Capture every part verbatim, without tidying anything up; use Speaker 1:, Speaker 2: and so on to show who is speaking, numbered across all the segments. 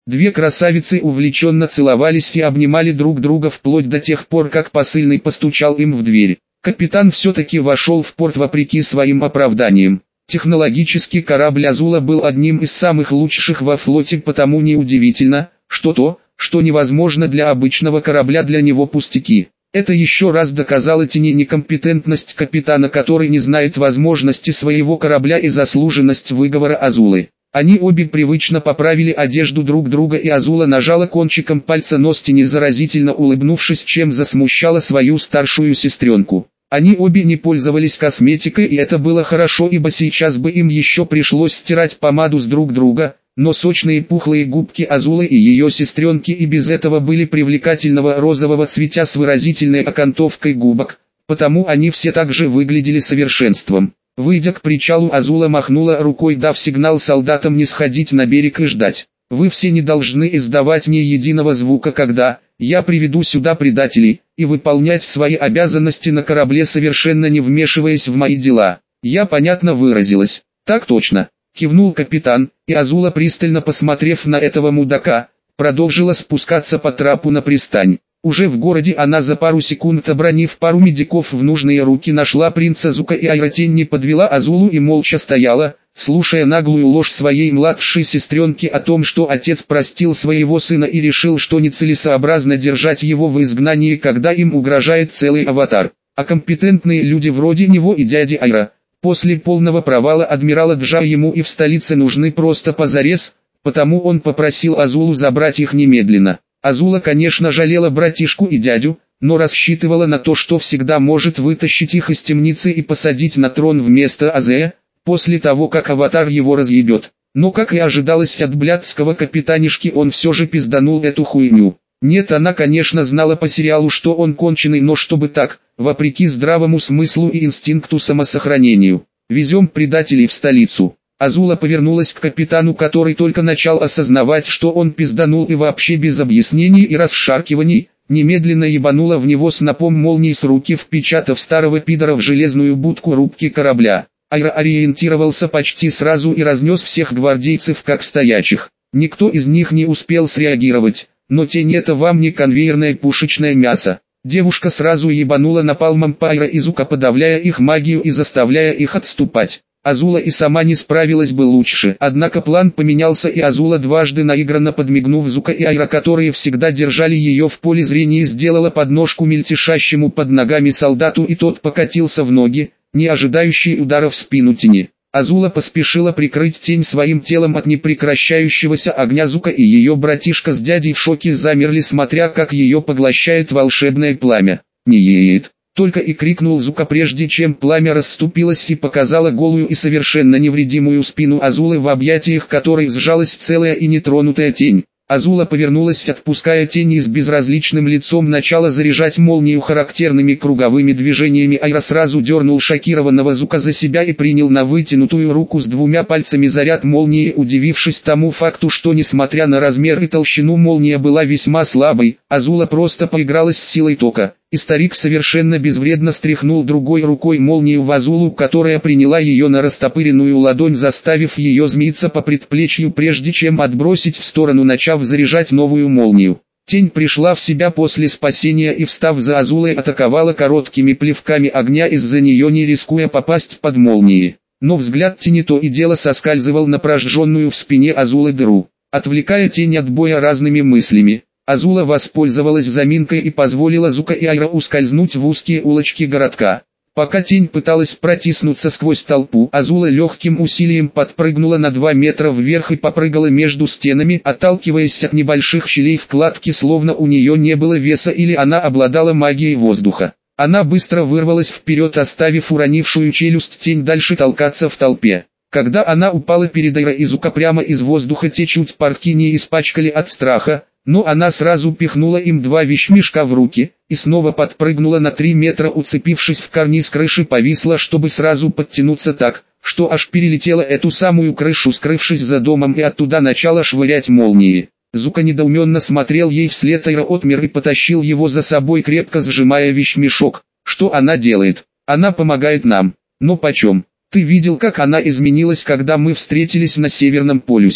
Speaker 1: Две красавицы увлеченно целовались и обнимали друг друга вплоть до тех пор, как посыльный постучал им в дверь. Капитан все-таки вошел в порт вопреки своим оправданиям. Технологический корабль Азула был одним из самых лучших во флоте, потому неудивительно, что то, что невозможно для обычного корабля, для него пустяки. Это еще раз доказало Тени некомпетентность капитана, который не знает возможности своего корабля, и заслуженность выговора Азулы. Они обе привычно поправили одежду друг друга, и Азула нажала кончиком пальца нос Тени, заразительно улыбнувшись, чем засмущала свою старшую сестренку. Они обе не пользовались косметикой, и это было хорошо, ибо сейчас бы им еще пришлось стирать помаду с друг друга, но сочные пухлые губки Азулы и ее сестренки и без этого были привлекательного розового цвета с выразительной окантовкой губок, потому они все также выглядели совершенством. Выйдя к причалу, Азула махнула рукой, дав сигнал солдатам не сходить на берег и ждать. «Вы все не должны издавать ни единого звука, когда я приведу сюда предателей, и выполнять свои обязанности на корабле, совершенно не вмешиваясь в мои дела. Я понятно выразилась?» «Так точно», — кивнул капитан, и Азула, пристально посмотрев на этого мудака, продолжила спускаться по трапу на пристань. Уже в городе она за пару секунд, обронив пару медиков в нужные руки, нашла принца Зука, и Айратень не подвела Азулу и молча стояла, слушая наглую ложь своей младшей сестренки о том, что отец простил своего сына и решил, что нецелесообразно держать его в изгнании, когда им угрожает целый аватар. А компетентные люди вроде него и дяди Айра, после полного провала адмирала Джа, ему и в столице нужны просто позарез, потому он попросил Азулу забрать их немедленно. Азула, конечно, жалела братишку и дядю, но рассчитывала на то, что всегда может вытащить их из темницы и посадить на трон вместо Азея, после того, как аватар его разъебет. Но, как и ожидалось от блядского капитанишки, он все же пизданул эту хуйню. Нет, она, конечно, знала по сериалу, что он конченый, но чтобы так, вопреки здравому смыслу и инстинкту самосохранению. «Везем предателей в столицу». Азула повернулась к капитану, который только начал осознавать, что он пизданул, и вообще без объяснений и расшаркиваний, немедленно ебанула в него снопом молний с руки, впечатав старого пидора в железную будку рубки корабля. Айра ориентировался почти сразу и разнес всех гвардейцев как стоячих. Никто из них не успел среагировать, но Тень — это вам не конвейерное пушечное мясо. Девушка сразу ебанула напалмом по Айра и Зука, подавляя их магию и заставляя их отступать. Азула и сама не справилась бы лучше, однако план поменялся, и Азула, дважды наигранно подмигнув Зука и Айра, которые всегда держали ее в поле зрения, сделала подножку мельтешащему под ногами солдату, и тот покатился в ноги, не ожидающий удара в спину Тени. Азула поспешила прикрыть Тень своим телом от непрекращающегося огня. Зука и ее братишка с дядей в шоке замерли, смотря как ее поглощает волшебное пламя. «Не ед!» Только и крикнул Зука, прежде чем пламя расступилось и показало голую и совершенно невредимую спину Азулы, в объятиях которой сжалась целая и нетронутая Тень. Азула повернулась, отпуская Тень, и с безразличным лицом начала заряжать молнию характерными круговыми движениями. Айра сразу дернул шокированного Зука за себя и принял на вытянутую руку с двумя пальцами заряд молнии, удивившись тому факту, что несмотря на размер и толщину, молния была весьма слабой. Азула просто поигралась с силой тока, и старик совершенно безвредно стряхнул другой рукой молнию в Азулу, которая приняла ее на растопыренную ладонь, заставив ее змеиться по предплечью, прежде чем отбросить в сторону, начав заряжать новую молнию. Тень пришла в себя после спасения и, встав за Азулой, атаковала короткими плевками огня из-за нее, не рискуя попасть под молнии. Но взгляд Тени то и дело соскальзывал на прожженную в спине Азулы дыру, отвлекая Тень от боя разными мыслями. Азула воспользовалась заминкой и позволила Зука и Айра ускользнуть в узкие улочки городка. Пока Тень пыталась протиснуться сквозь толпу, Азула легким усилием подпрыгнула на два метра вверх и попрыгала между стенами, отталкиваясь от небольших щелей в кладке, словно у нее не было веса или она обладала магией воздуха. Она быстро вырвалась вперед, оставив уронившую челюсть Тень дальше толкаться в толпе. Когда она упала перед Айра и Зука прямо из воздуха, те чуть портки не испачкали от страха, но она сразу пихнула им два вещмешка в руки, и снова подпрыгнула на три метра, уцепившись в карниз крыши, повисла, чтобы сразу подтянуться так, что аж перелетела эту самую крышу, скрывшись за домом, и оттуда начала швырять молнии. Зука недоуменно смотрел ей вслед, Айра отмер и потащил его за собой, крепко сжимая вещмешок. Что она делает? Она помогает нам. Но почем? Ты видел, как она изменилась, когда мы встретились на Северном полюсе?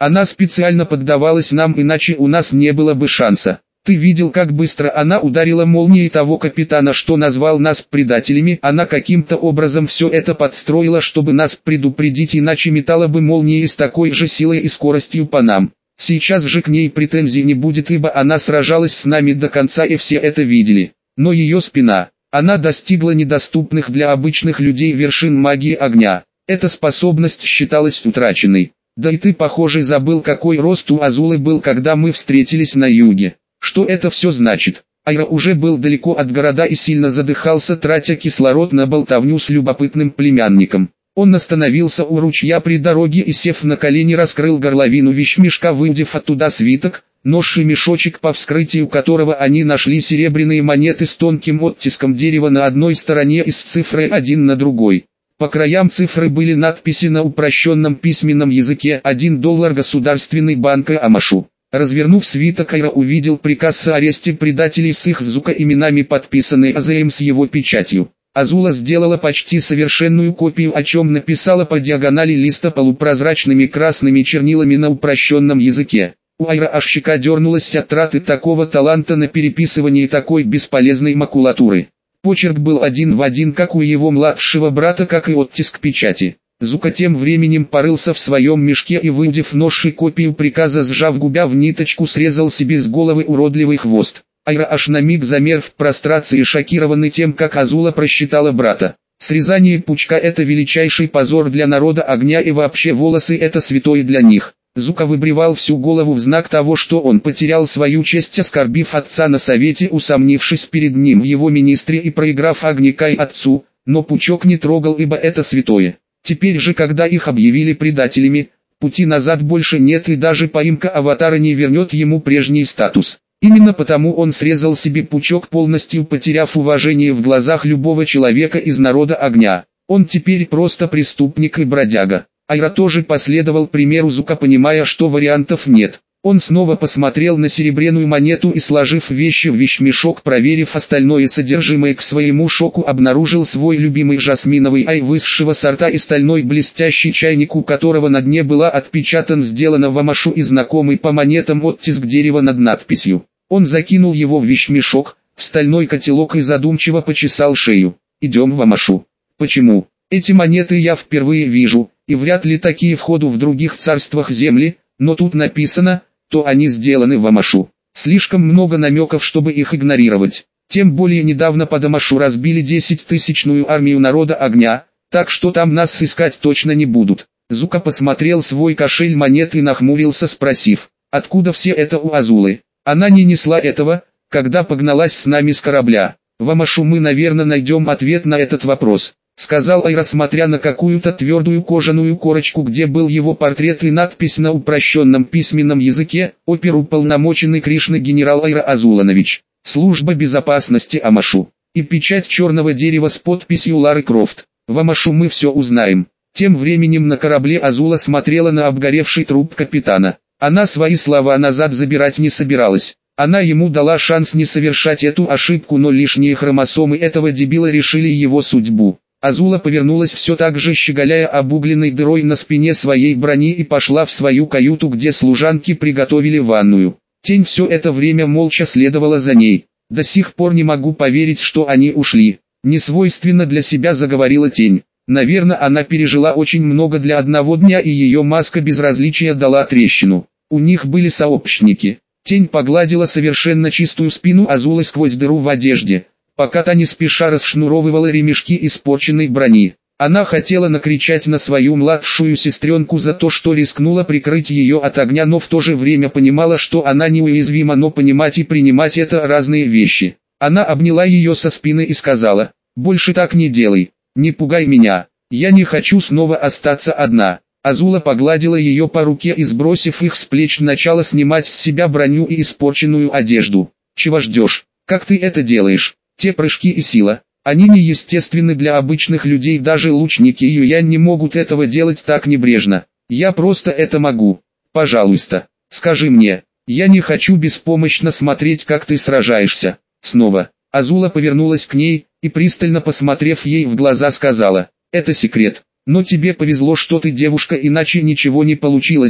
Speaker 1: Она специально поддавалась нам, иначе у нас не было бы шанса. Ты видел, как быстро она ударила молнией того капитана, что назвал нас предателями. Она каким-то образом все это подстроила, чтобы нас предупредить, иначе метала бы молнией с такой же силой и скоростью по нам. Сейчас же к ней претензий не будет, ибо она сражалась с нами до конца и все это видели. Но ее спина, она достигла недоступных для обычных людей вершин магии огня. Эта способность считалась утраченной. Да и ты, похоже, забыл, какой рост у Азулы был, когда мы встретились на юге. Что это все значит? Айра уже был далеко от города и сильно задыхался, тратя кислород на болтовню с любопытным племянником. Он остановился у ручья при дороге и, сев на колени, раскрыл горловину вещмешка, выудив оттуда свиток, нож и мешочек, по вскрытию которого они нашли серебряные монеты с тонким оттиском дерева на одной стороне и с цифрой один на другой. По краям цифры были надписи на упрощенном письменном языке: один доллар Государственный банк Амашу. Развернув свиток, Айра увидел приказ о аресте предателей с их Зука именами, подписанный Азеем с его печатью. Азула сделала почти совершенную копию, о чем написала по диагонали листа полупрозрачными красными чернилами на упрощенном языке. У Айра аж щека дернулась от траты такого таланта на переписывание такой бесполезной макулатуры. Почерк был один в один, как у его младшего брата, как и оттиск печати. Зука тем временем порылся в своем мешке и, выудив нож и копию приказа, сжав губя в ниточку, срезал себе с головы уродливый хвост. Айра аж на миг замер в прострации, шокированный тем, как Азула просчитала брата. Срезание пучка — это величайший позор для народа огня, и вообще волосы — это святое для них. Зука выбривал всю голову в знак того, что он потерял свою честь, оскорбив отца на совете, усомнившись перед ним в его министре и проиграв Агникай отцу, но пучок не трогал, ибо это святое. Теперь же, когда их объявили предателями, пути назад больше нет, и даже поимка аватара не вернет ему прежний статус. Именно потому он срезал себе пучок, полностью потеряв уважение в глазах любого человека из народа огня. Он теперь просто преступник и бродяга. Айра тоже последовал примеру Зука, понимая, что вариантов нет. Он снова посмотрел на серебряную монету и, сложив вещи в вещмешок, проверив остальное содержимое, к своему шоку обнаружил свой любимый жасминовый ай высшего сорта и стальной блестящий чайник, у которого на дне была отпечатан сделано в Амашу и знакомый по монетам оттиск дерева над надписью. Он закинул его в вещмешок, в стальной котелок и задумчиво почесал шею. «Идем в Амашу». «Почему? Эти монеты я впервые вижу, и вряд ли такие в ходу в других царствах земли, но тут написано, то они сделаны в Амашу. Слишком много намеков, чтобы их игнорировать. Тем более недавно под Амашу разбили десятитысячную армию народа огня, так что там нас искать точно не будут». Зука посмотрел свой кошель монет и нахмурился, спросив: «Откуда все это у Азулы? Она не несла этого, когда погналась с нами с корабля. В Амашу мы, наверное, найдем ответ на этот вопрос», — сказал Айра, смотря на какую-то твердую кожаную корочку, где был его портрет и надпись на упрощенном письменном языке: «Оперуполномоченный Кришны генерал Айра Азуланович, служба безопасности Амашу», и печать черного дерева с подписью Лары Крофт. «В Амашу мы все узнаем». Тем временем на корабле Азула смотрела на обгоревший труп капитана. Она свои слова назад забирать не собиралась. Она ему дала шанс не совершать эту ошибку, но лишние хромосомы этого дебила решили его судьбу. Азула повернулась, все так же щеголяя обугленной дырой на спине своей брони, и пошла в свою каюту, где служанки приготовили ванную. Тень все это время молча следовала за ней. «До сих пор не могу поверить, что они ушли», — несвойственно для себя заговорила Тень. Наверное, она пережила очень много для одного дня, и ее маска безразличия дала трещину. У них были сообщники. Тень погладила совершенно чистую спину Азулы сквозь дыру в одежде, пока та не спеша расшнуровывала ремешки испорченной брони. Она хотела накричать на свою младшую сестренку за то, что рискнула прикрыть ее от огня, но в то же время понимала, что она неуязвима, но понимать и принимать — это разные вещи. Она обняла ее со спины и сказала: «Больше так не делай, не пугай меня, я не хочу снова остаться одна». Азула погладила ее по руке и, сбросив их с плеч, начала снимать с себя броню и испорченную одежду. «Чего ждешь? Как ты это делаешь? Те прыжки и сила, они неестественны для обычных людей, даже лучники Юянь не могут этого делать так небрежно. Я просто это могу. Пожалуйста, скажи мне, я не хочу беспомощно смотреть, как ты сражаешься». Снова Азула повернулась к ней и, пристально посмотрев ей в глаза, сказала: «Это секрет. Но тебе повезло, что ты девушка, иначе ничего не получилось бы.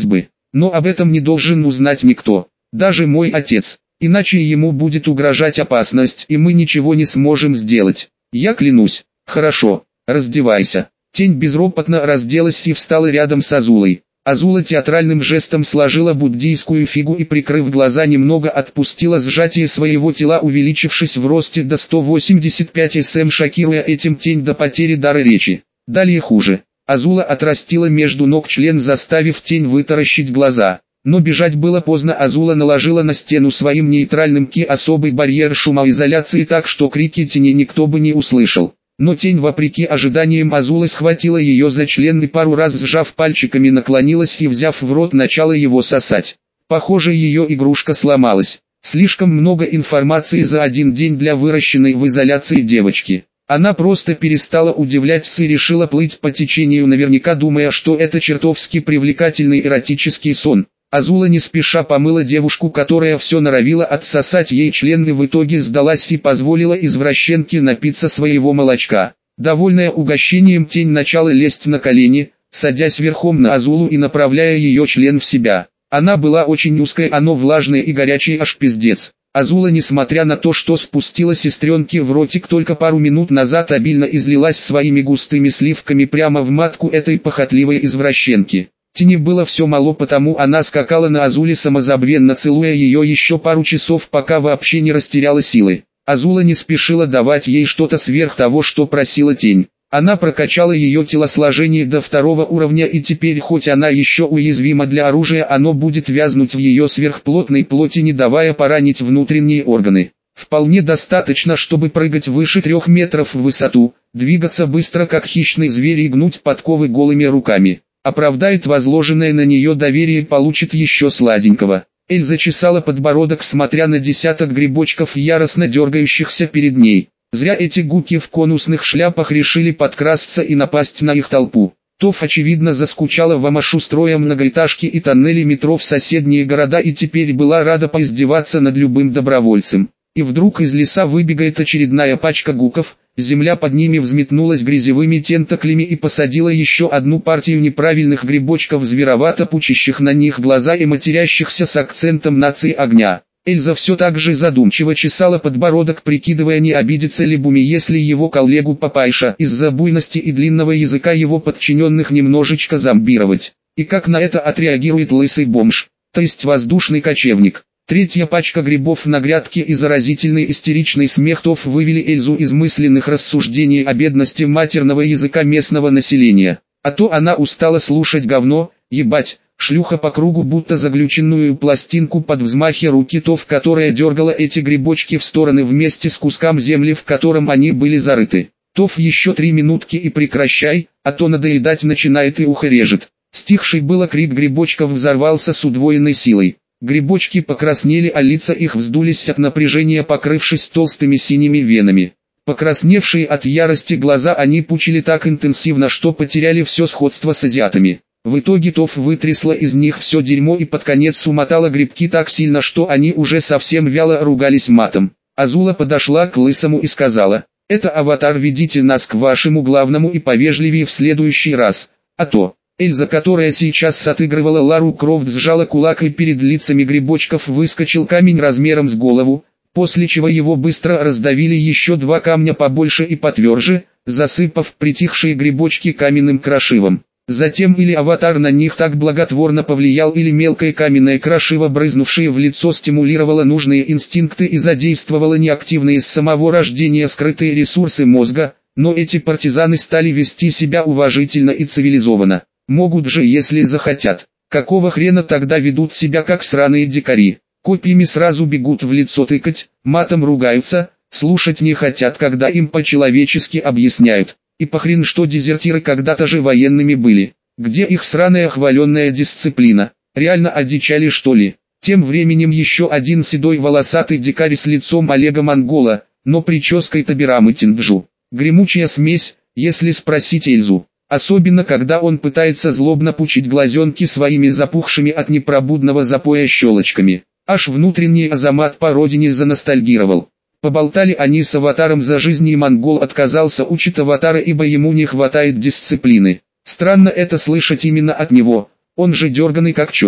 Speaker 1: Но об этом не должен узнать никто, даже мой отец, иначе ему будет угрожать опасность и мы ничего не сможем сделать. Я клянусь. Хорошо, раздевайся. Тень безропотно разделась и встала рядом с Азулой. Азула театральным жестом сложила буддийскую фигу и, прикрыв глаза, немного отпустила сжатие своего тела, увеличившись в росте до сто восемьдесят пять сантиметров, шокируя этим тень до потери дара речи. Далее хуже. Азула отрастила между ног член, заставив тень вытаращить глаза. Но бежать было поздно. Азула наложила на стену своим нейтральным ки особый барьер шумоизоляции так, что крики тени никто бы не услышал. Но тень, вопреки ожиданиям Азулы, схватила ее за член и, пару раз сжав пальчиками, наклонилась и, взяв в рот, начала его сосать. Похоже, ее игрушка сломалась. Слишком много информации за один день для выращенной в изоляции девочки. Она просто перестала удивляться и решила плыть по течению, наверняка думая, что это чертовски привлекательный эротический сон. Азула не спеша помыла девушку, которая все норовила отсосать ей член, и в итоге сдалась и позволила извращенке напиться своего молочка. Довольная угощением, тень начала лезть на колени, садясь верхом на Азулу и направляя ее член в себя. Она была очень узкой, оно влажное и горячее, аж пиздец. Азула, несмотря на то, что спустила сестренке в ротик только пару минут назад, обильно излилась своими густыми сливками прямо в матку этой похотливой извращенки. Тени было все мало, потому она скакала на Азуле, самозабвенно целуя ее еще пару часов, пока вообще не растеряла силы. Азула не спешила давать ей что-то сверх того, что просила тень. Она прокачала ее телосложение до второго уровня, и теперь, хоть она еще уязвима для оружия, оно будет вязнуть в ее сверхплотной плоти, не давая поранить внутренние органы. Вполне достаточно, чтобы прыгать выше трех метров в высоту, двигаться быстро как хищный зверь и гнуть подковы голыми руками. Оправдает возложенное на нее доверие, получит еще сладенького. Эльза чесала подбородок, смотря на десяток грибочков, яростно дергающихся перед ней. Зря эти гуки в конусных шляпах решили подкрасться и напасть на их толпу. Тоф, очевидно, заскучала в Амашу, строя многоэтажки и тоннели метро в соседние города, и теперь была рада поиздеваться над любым добровольцем. И вдруг из леса выбегает очередная пачка гуков. Земля под ними взметнулась грязевыми тентаклями и посадила еще одну партию неправильных грибочков, зверовато пучащих на них глаза и матерящихся с акцентом нации огня. Эльза все так же задумчиво чесала подбородок, прикидывая, не обидится ли Буми, если его коллегу-папайша из-за буйности и длинного языка его подчиненных немножечко зомбировать. И как на это отреагирует лысый бомж, то есть воздушный кочевник. Третья пачка грибов на грядке и заразительный истеричный смех Тоф вывели Эльзу из мысленных рассуждений о бедности матерного языка местного населения. А то она устала слушать говно, ебать, шлюха по кругу, будто заглюченную пластинку под взмахи руки Тоф, которая дергала эти грибочки в стороны вместе с куском земли, в котором они были зарыты. Тоф, еще три минутки и прекращай, а то надоедать начинает и ухо режет. Стихший было крик грибочков взорвался с удвоенной силой. Грибочки покраснели, а лица их вздулись от напряжения, покрывшись толстыми синими венами. Покрасневшие от ярости глаза они пучили так интенсивно, что потеряли все сходство с азиатами. В итоге Тоф вытрясла из них все дерьмо и под конец умотала грибки так сильно, что они уже совсем вяло ругались матом. Азула подошла к лысому и сказала: «Это аватар, ведите нас к вашему главному и повежливее в следующий раз, а то...» Эльза, которая сейчас отыгрывала Лару Крофт, сжала кулак, и перед лицами грибочков выскочил камень размером с голову, после чего его быстро раздавили еще два камня побольше и потверже, засыпав притихшие грибочки каменным крошивом. Затем или аватар на них так благотворно повлиял, или мелкое каменное крошево, брызнувшее в лицо, стимулировало нужные инстинкты и задействовало неактивные с самого рождения скрытые ресурсы мозга, но эти партизаны стали вести себя уважительно и цивилизованно. Могут же, если захотят. Какого хрена тогда ведут себя как сраные дикари? Копьями сразу бегут в лицо тыкать, матом ругаются, слушать не хотят, когда им по-человечески объясняют. И похрен, что дезертиры когда-то же военными были. Где их сраная хваленная дисциплина? Реально одичали, что ли? Тем временем еще один седой волосатый дикарь с лицом Олега Монгола, но прической Табирамы Тинджу. Гремучая смесь, если спросить Эльзу. Особенно когда он пытается злобно пучить глазенки своими запухшими от непробудного запоя щелочками. Аж внутренний Азамат по родине заностальгировал. Поболтали они с аватаром за жизнь, и монгол отказался учить аватара, ибо ему не хватает дисциплины. Странно это слышать именно от него, он же дерганый как черт.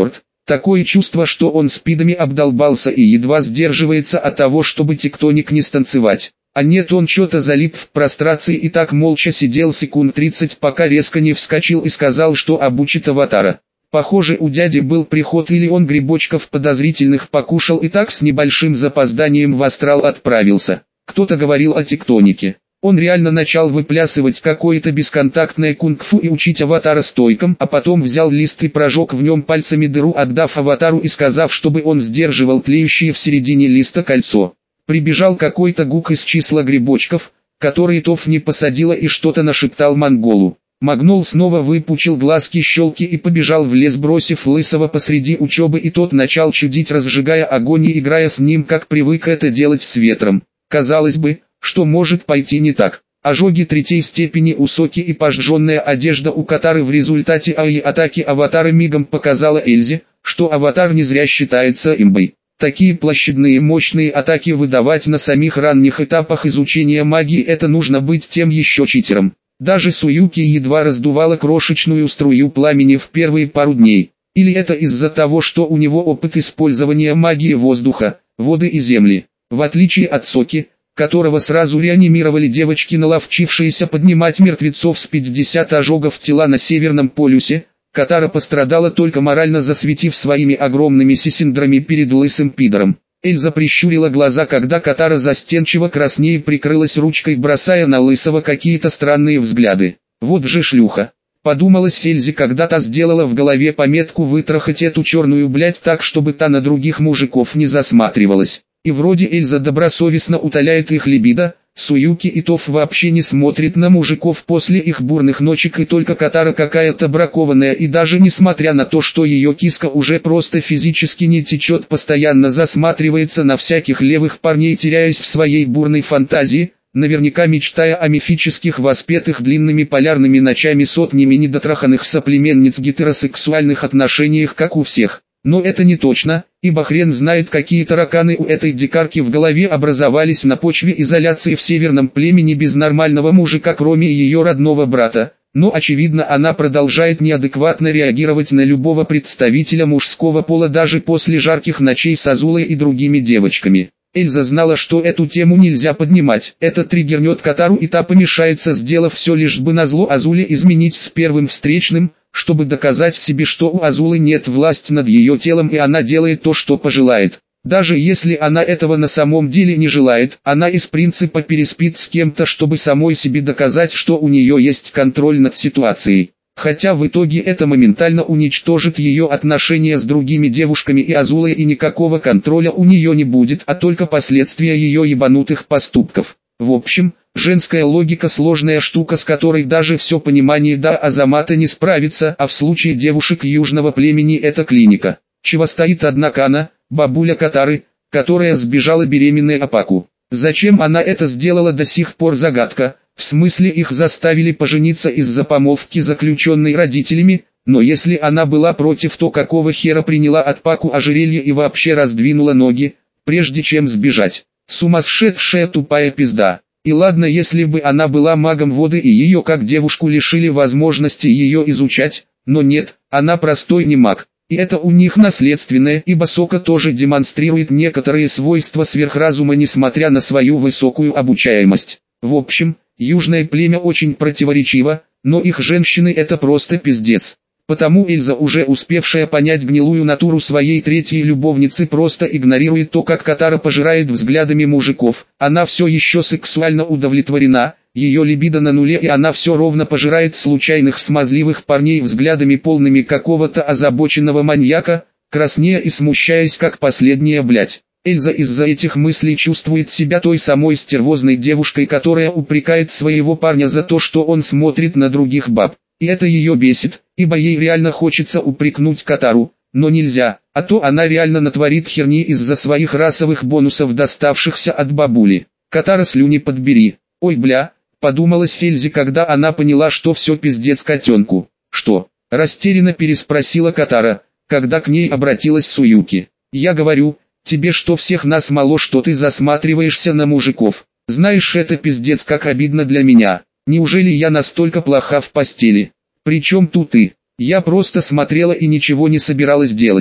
Speaker 1: Такое чувство, что он спидами обдолбался и едва сдерживается от того, чтобы тектоник не станцевать. А нет, он что-то залип в прострации и так молча сидел секунд тридцать, пока резко не вскочил и сказал, что обучит аватара. Похоже, у дяди был приход, или он грибочков подозрительных покушал и так с небольшим запозданием в астрал отправился. Кто-то говорил о тектонике. Он реально начал выплясывать какое-то бесконтактное кунг-фу и учить аватара стойкам, а потом взял лист и прожег в нем пальцами дыру, отдав аватару и сказав, чтобы он сдерживал тлеющее в середине листа кольцо. Прибежал какой-то гук из числа грибочков, который Тоф не посадила, и что-то нашептал монголу. Магнол снова выпучил глазки-щелки и побежал в лес, бросив Лысого посреди учебы, и тот начал чудить, разжигая огонь и играя с ним, как привык это делать с ветром. Казалось бы, что может пойти не так? Ожоги третьей степени у Соки и пожженная одежда у Катары в результате АИ-атаки аватара мигом показала Эльзе, что аватар не зря считается имбой. Такие площадные мощные атаки выдавать на самих ранних этапах изучения магии — это нужно быть тем еще читером. Даже Суюки едва раздувала крошечную струю пламени в первые пару дней. Или это из-за того, что у него опыт использования магии воздуха, воды и земли. В отличие от Соки, которого сразу реанимировали девочки, наловчившиеся поднимать мертвецов с пятидесяти ожогов тела на Северном полюсе, Катара пострадала только морально, засветив своими огромными сисиндрами перед лысым пидором. Эльза прищурила глаза, когда Катара застенчиво краснее прикрылась ручкой, бросая на Лысого какие-то странные взгляды. «Вот же шлюха!» — подумалась Эльзе, когда та сделала в голове пометку вытрахать эту черную блядь так, чтобы та на других мужиков не засматривалась. И вроде Эльза добросовестно утоляет их либидо, Суюки и Тоф вообще не смотрит на мужиков после их бурных ночек, и только Катара какая-то бракованная, и даже несмотря на то, что ее киска уже просто физически не течет, постоянно засматривается на всяких левых парней, теряясь в своей бурной фантазии, наверняка мечтая о мифических, воспетых длинными полярными ночами сотнями недотраханных соплеменниц гетеросексуальных отношениях, как у всех. Но это не точно, ибо хрен знает, какие тараканы у этой дикарки в голове образовались на почве изоляции в северном племени без нормального мужика, кроме ее родного брата. Но очевидно, она продолжает неадекватно реагировать на любого представителя мужского пола даже после жарких ночей с Азулой и другими девочками. Эльза знала, что эту тему нельзя поднимать, это триггернет Катару, и та помешается, сделав все лишь бы назло Азуле изменить с первым встречным, чтобы доказать себе, что у Азулы нет власти над ее телом и она делает то, что пожелает. Даже если она этого на самом деле не желает, она из принципа переспит с кем-то, чтобы самой себе доказать, что у нее есть контроль над ситуацией. Хотя в итоге это моментально уничтожит ее отношения с другими девушками и Азулой, и никакого контроля у нее не будет, а только последствия ее ебанутых поступков. В общем, женская логика — сложная штука, с которой даже все понимание до Азамата не справится, а в случае девушек южного племени это клиника. Чего стоит, однако, она, бабуля Катары, которая сбежала беременной Апаку. Зачем она это сделала, до сих пор загадка. В смысле, их заставили пожениться из-за помолвки, заключенной родителями, но если она была против, то какого хера приняла от Паку ожерелье и вообще раздвинула ноги, прежде чем сбежать? Сумасшедшая тупая пизда. И ладно, если бы она была магом воды и ее как девушку лишили возможности ее изучать, но нет, она простой не маг. И это у них наследственное, ибо Сока тоже демонстрирует некоторые свойства сверхразума, несмотря на свою высокую обучаемость. В общем, южное племя очень противоречиво, но их женщины — это просто пиздец. Потому Эльза, уже успевшая понять гнилую натуру своей третьей любовницы, просто игнорирует то, как Катара пожирает взглядами мужиков. Она все еще сексуально удовлетворена, ее либидо на нуле, и она все ровно пожирает случайных смазливых парней взглядами, полными какого-то озабоченного маньяка, краснея и смущаясь как последняя блядь. Эльза из-за этих мыслей чувствует себя той самой стервозной девушкой, которая упрекает своего парня за то, что он смотрит на других баб. И это ее бесит, ибо ей реально хочется упрекнуть Катару, но нельзя, а то она реально натворит херни из-за своих расовых бонусов, доставшихся от бабули. Катара, слюни подбери. Ой бля, подумалась Эльзе, когда она поняла, что все пиздец котенку. Что? Растерянно переспросила Катара, когда к ней обратилась Суюки. Я говорю, тебе что, всех нас мало, что ты засматриваешься на мужиков? Знаешь, это пиздец как обидно для меня. Неужели я настолько плоха в постели? Причем тут ты? Я просто смотрела и ничего не собиралась делать.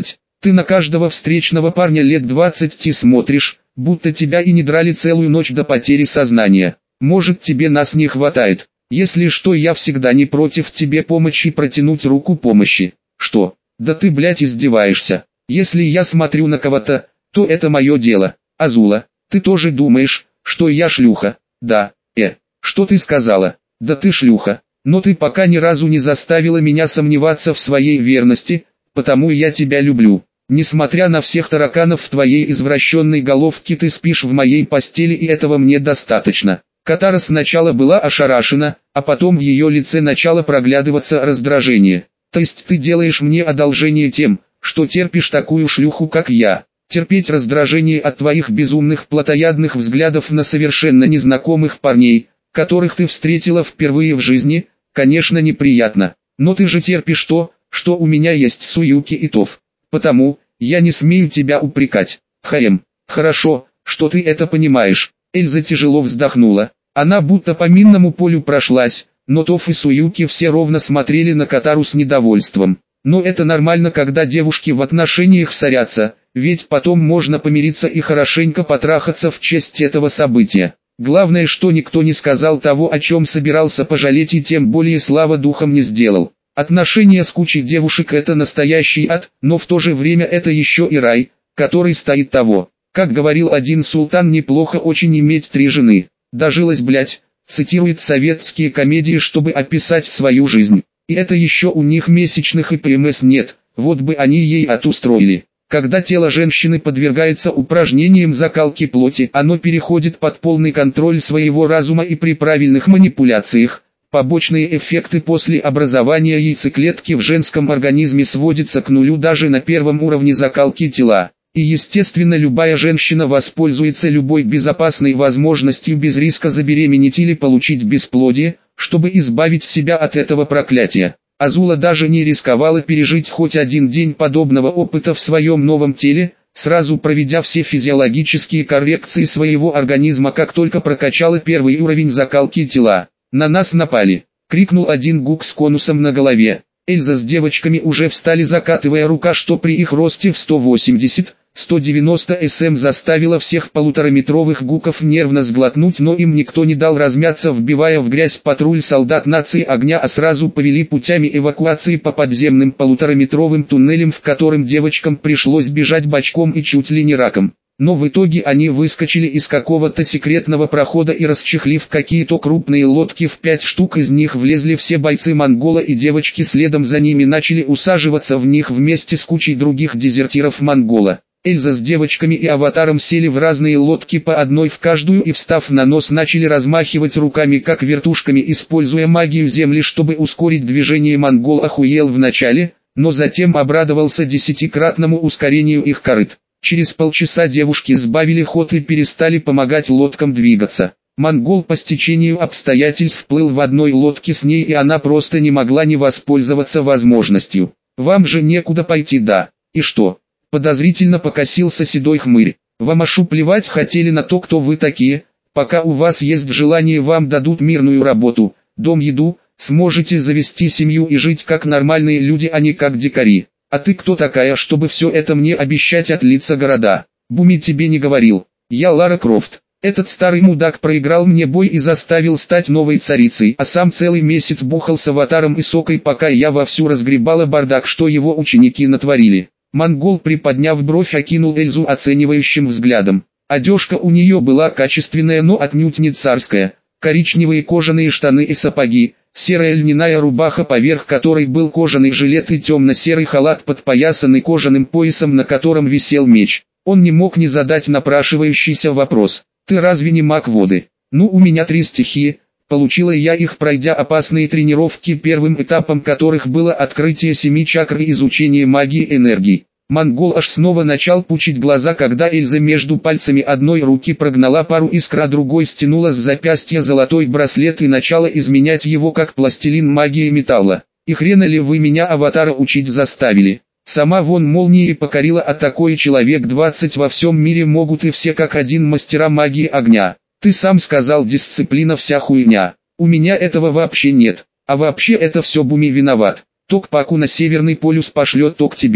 Speaker 1: Ты на каждого встречного парня лет двадцати смотришь, будто тебя и не драли целую ночь до потери сознания. Может, тебе нас не хватает? Если что, я всегда не против тебе помочи протянуть руку помощи. Что? Да ты, блядь, издеваешься. Если я смотрю на кого-то, то это мое дело. Азула, ты тоже думаешь, что я шлюха? Да. Э, что ты сказала? Да ты шлюха. Но ты пока ни разу не заставила меня сомневаться в своей верности, потому я тебя люблю. Несмотря на всех тараканов в твоей извращенной головке, ты спишь в моей постели, и этого мне достаточно. Катара сначала была ошарашена, а потом в ее лице начало проглядываться раздражение. То есть ты делаешь мне одолжение тем, что терпишь такую шлюху, как я. Терпеть раздражение от твоих безумных плотоядных взглядов на совершенно незнакомых парней, которых ты встретила впервые в жизни, конечно, неприятно. Но ты же терпишь то, что у меня есть Суюки и Тоф. Потому, я не смею тебя упрекать. Хаем, хорошо, что ты это понимаешь. Эльза тяжело вздохнула. Она будто по минному полю прошлась, но Тоф и Суюки все ровно смотрели на Катару с недовольством. Но это нормально, когда девушки в отношениях ссорятся, ведь потом можно помириться и хорошенько потрахаться в честь этого события. Главное, что никто не сказал того, о чем собирался пожалеть, и тем более слава духом не сделал. Отношения с кучей девушек — это настоящий ад, но в то же время это еще и рай, который стоит того. Как говорил один султан, неплохо очень иметь три жены. Дожилась, блять, цитирует советские комедии, чтобы описать свою жизнь. И это еще у них месячных и ПМС нет, вот бы они ей отустроили. Когда тело женщины подвергается упражнениям закалки плоти, оно переходит под полный контроль своего разума, и при правильных манипуляциях, побочные эффекты после образования яйцеклетки в женском организме сводятся к нулю даже на первом уровне закалки тела. И естественно, любая женщина воспользуется любой безопасной возможностью без риска забеременеть или получить бесплодие, чтобы избавить себя от этого проклятия. Азула даже не рисковала пережить хоть один день подобного опыта в своем новом теле, сразу проведя все физиологические коррекции своего организма, как только прокачала первый уровень закалки тела. «На нас напали!» — крикнул один гук с конусом на голове. Эльза с девочками уже встали, закатывая рука, что при их росте в сто восемьдесят — сто девяносто сантиметров заставила всех полутораметровых гуков нервно сглотнуть, но им никто не дал размяться, вбивая в грязь патруль солдат нации огня, а сразу повели путями эвакуации по подземным полутораметровым туннелям, в которым девочкам пришлось бежать бочком и чуть ли не раком. Но в итоге они выскочили из какого-то секретного прохода и, расчехлив какие-то крупные лодки, в пять штук из них влезли все бойцы Монгола, и девочки следом за ними начали усаживаться в них вместе с кучей других дезертиров Монгола. Эльза с девочками и аватаром сели в разные лодки по одной в каждую и, встав на нос, начали размахивать руками как вертушками, используя магию земли, чтобы ускорить движение. Монгол охуел вначале, но затем обрадовался десятикратному ускорению их корыт. Через полчаса девушки сбавили ход и перестали помогать лодкам двигаться. Монгол по стечению обстоятельств плыл в одной лодке с ней, и она просто не могла не воспользоваться возможностью. «Вам же некуда пойти, да? И что?» Подозрительно покосился седой хмырь. «Вамашу плевать хотели на то, кто вы такие. Пока у вас есть желание, вам дадут мирную работу, дом, еду, сможете завести семью и жить как нормальные люди, а не как дикари. А ты кто такая, чтобы все это мне обещать от лица города? Буми тебе не говорил. Я Лара Крофт. Этот старый мудак проиграл мне бой и заставил стать новой царицей, а сам целый месяц бухал с аватаром и сокой, пока я вовсю разгребала бардак, что его ученики натворили». Монгол, приподняв бровь, окинул Эльзу оценивающим взглядом. Одежка у нее была качественная, но отнюдь не царская. Коричневые кожаные штаны и сапоги, серая льняная рубаха, поверх которой был кожаный жилет, и темно-серый халат, подпоясанный кожаным поясом, на котором висел меч. Он не мог не задать напрашивающийся вопрос: «Ты разве не маг воды?» «Ну, у меня три стихии. Получила я их, пройдя опасные тренировки, первым этапом которых было открытие семи чакр и изучение магии энергии». Монгол аж снова начал пучить глаза, когда Эльза между пальцами одной руки прогнала пару искр, а другой стянула с запястья золотой браслет и начала изменять его как пластилин магии металла. «И хрена ли вы меня, аватара, учить заставили? Сама вон молнией покорила, а такой человек двадцать во всем мире могут, и все как один мастера магии огня. Ты сам сказал, дисциплина вся хуйня. У меня этого вообще нет. А вообще это все Буми виноват. То к Паку на Северный полюс пошлет, то к тебе.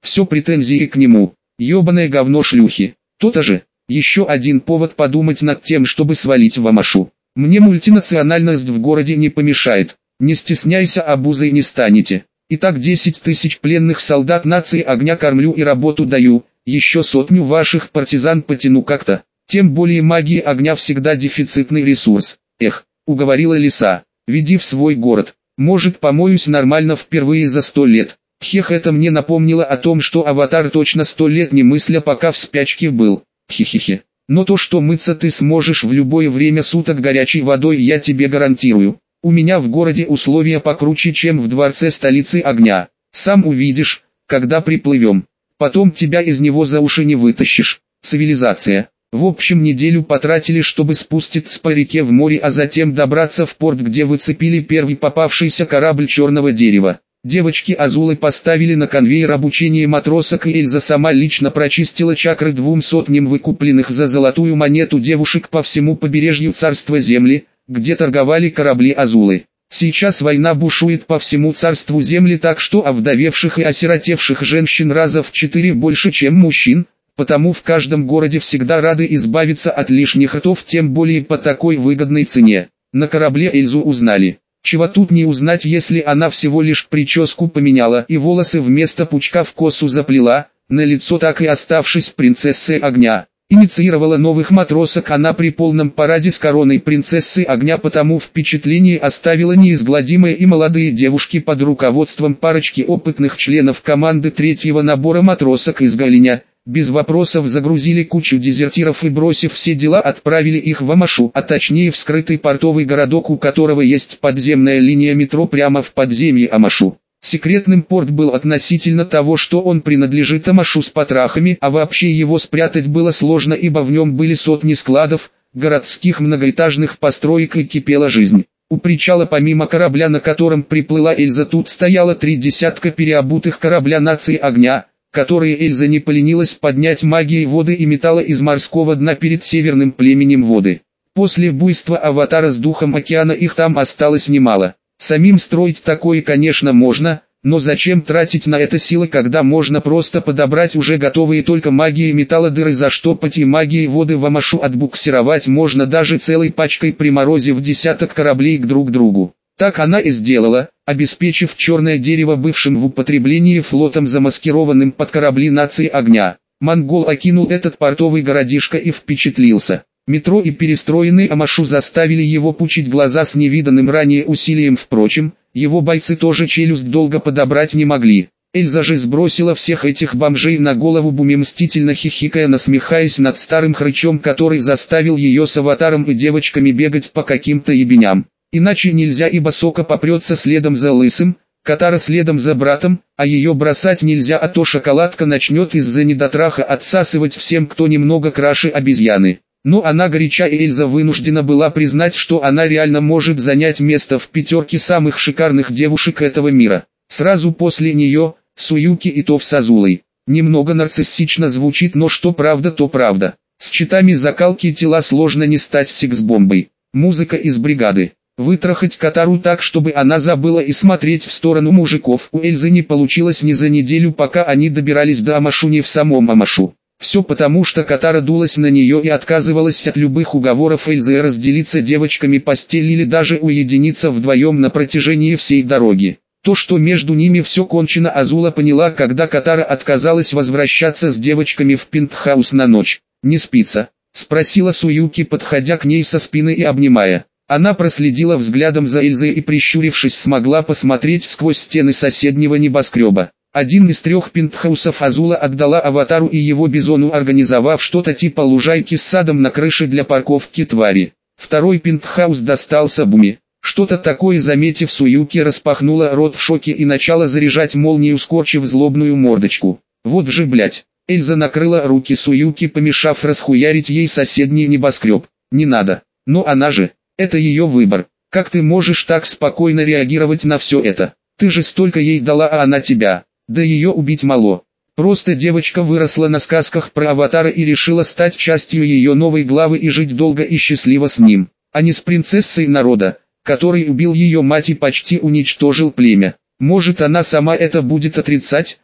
Speaker 1: Все претензии к нему. Ёбаное говно шлюхи. То-то же. Еще один повод подумать над тем, чтобы свалить в Амашу. Мне мультинациональность в городе не помешает. Не стесняйся, обузой не станете. Итак, десять тысяч пленных солдат нации огня кормлю и работу даю. Еще сотню ваших партизан потяну как-то. Тем более магии огня всегда дефицитный ресурс. Эх, уговорила лиса. Веди в свой город. Может, помоюсь нормально впервые за сто лет. Хех, это мне напомнило о том, что аватар точно сто лет не мысля, пока в спячке был. Хихихи. Но то, что мыться ты сможешь в любое время суток горячей водой, я тебе гарантирую. У меня в городе условия покруче, чем в дворце столицы огня. Сам увидишь, когда приплывем. Потом тебя из него за уши не вытащишь. Цивилизация. В общем, неделю потратили, чтобы спуститься по реке в море, а затем добраться в порт, где выцепили первый попавшийся корабль черного дерева. Девочки Азулы поставили на конвейер обучение матросок, и Эльза сама лично прочистила чакры двум сотням выкупленных за золотую монету девушек по всему побережью царства земли, где торговали корабли Азулы. Сейчас война бушует по всему царству земли, так что овдовевших и осиротевших женщин раза в четыре больше, чем мужчин. Потому в каждом городе всегда рады избавиться от лишних ртов, тем более по такой выгодной цене. На корабле Эльзу узнали. Чего тут не узнать, если она всего лишь прическу поменяла и волосы вместо пучка в косу заплела, на лицо так и оставшись принцессой огня. Инициировала новых матросок она при полном параде с короной принцессы огня, потому впечатление оставило неизгладимое, и молодые девушки под руководством парочки опытных членов команды третьего набора матросок из Галиня без вопросов загрузили кучу дезертиров и, бросив все дела, отправили их в Амашу, а точнее в скрытый портовый городок, у которого есть подземная линия метро прямо в подземье Амашу. Секретным порт был относительно того, что он принадлежит Амашу с потрохами, а вообще его спрятать было сложно, ибо в нем были сотни складов, городских многоэтажных построек, и кипела жизнь. У причала помимо корабля, на котором приплыла Эльза, тут стояло три десятка переобутых корабля нации огня, которые Эльза не поленилась поднять магией воды и металла из морского дна перед северным племенем воды. После буйства аватара с духом океана их там осталось немало. Самим строить такое, конечно, можно, но зачем тратить на это силы, когда можно просто подобрать уже готовые только магией металла дыры заштопать, и магией воды в Амашу отбуксировать можно даже целой пачкой при морозе в десяток кораблей к друг другу. Так она и сделала, обеспечив черное дерево бывшим в употреблении флотом, замаскированным под корабли нации огня. Монгол окинул этот портовый городишко и впечатлился. Метро и перестроенный Амашу заставили его пучить глаза с невиданным ранее усилием, впрочем, его бойцы тоже челюсть долго подобрать не могли. Эльза же сбросила всех этих бомжей на голову Буми, мстительно хихикая, насмехаясь над старым хрычом, который заставил ее с аватаром и девочками бегать по каким-то ебеням. Иначе нельзя, ибо Сока попрется следом за лысым, Катара следом за братом, а ее бросать нельзя, а то шоколадка начнет из-за недотраха отсасывать всем, кто немного краше обезьяны. Но она горяча, и Эльза вынуждена была признать, что она реально может занять место в пятерке самых шикарных девушек этого мира. Сразу после нее – Суюки и Тоф с Азулой. Немного нарциссично звучит, но что правда, то правда. С читами закалки тела сложно не стать секс-бомбой. Музыка из бригады. Вытрахать Катару так, чтобы она забыла и смотреть в сторону мужиков, у Эльзы не получилось ни за неделю, пока они добирались до Амашу, не в самом Амашу. Все потому, что Катара дулась на нее и отказывалась от любых уговоров Эльзы разделиться девочками постель или даже уединиться вдвоем на протяжении всей дороги. То, что между ними все кончено, Азула поняла, когда Катара отказалась возвращаться с девочками в пентхаус на ночь. «Не спится?» – спросила Суюки, подходя к ней со спины и обнимая. Она проследила взглядом за Эльзой и, прищурившись, смогла посмотреть сквозь стены соседнего небоскреба. Один из трех пентхаусов Азула отдала аватару и его бизону, организовав что-то типа лужайки с садом на крыше для парковки твари. Второй пентхаус достался Буми. Что-то такое заметив, Суюки распахнула рот в шоке и начала заряжать молнию, скорчив злобную мордочку. «Вот же, блять!» Эльза накрыла руки Суюки, помешав расхуярить ей соседний небоскреб. «Не надо!» «Но она же...» «Это ее выбор. Как ты можешь так спокойно реагировать на все это? Ты же столько ей дала, а она тебя. Да ее убить мало. Просто девочка выросла на сказках про аватара и решила стать частью ее новой главы и жить долго и счастливо с ним, а не с принцессой народа, который убил ее мать и почти уничтожил племя. Может, она сама это будет отрицать,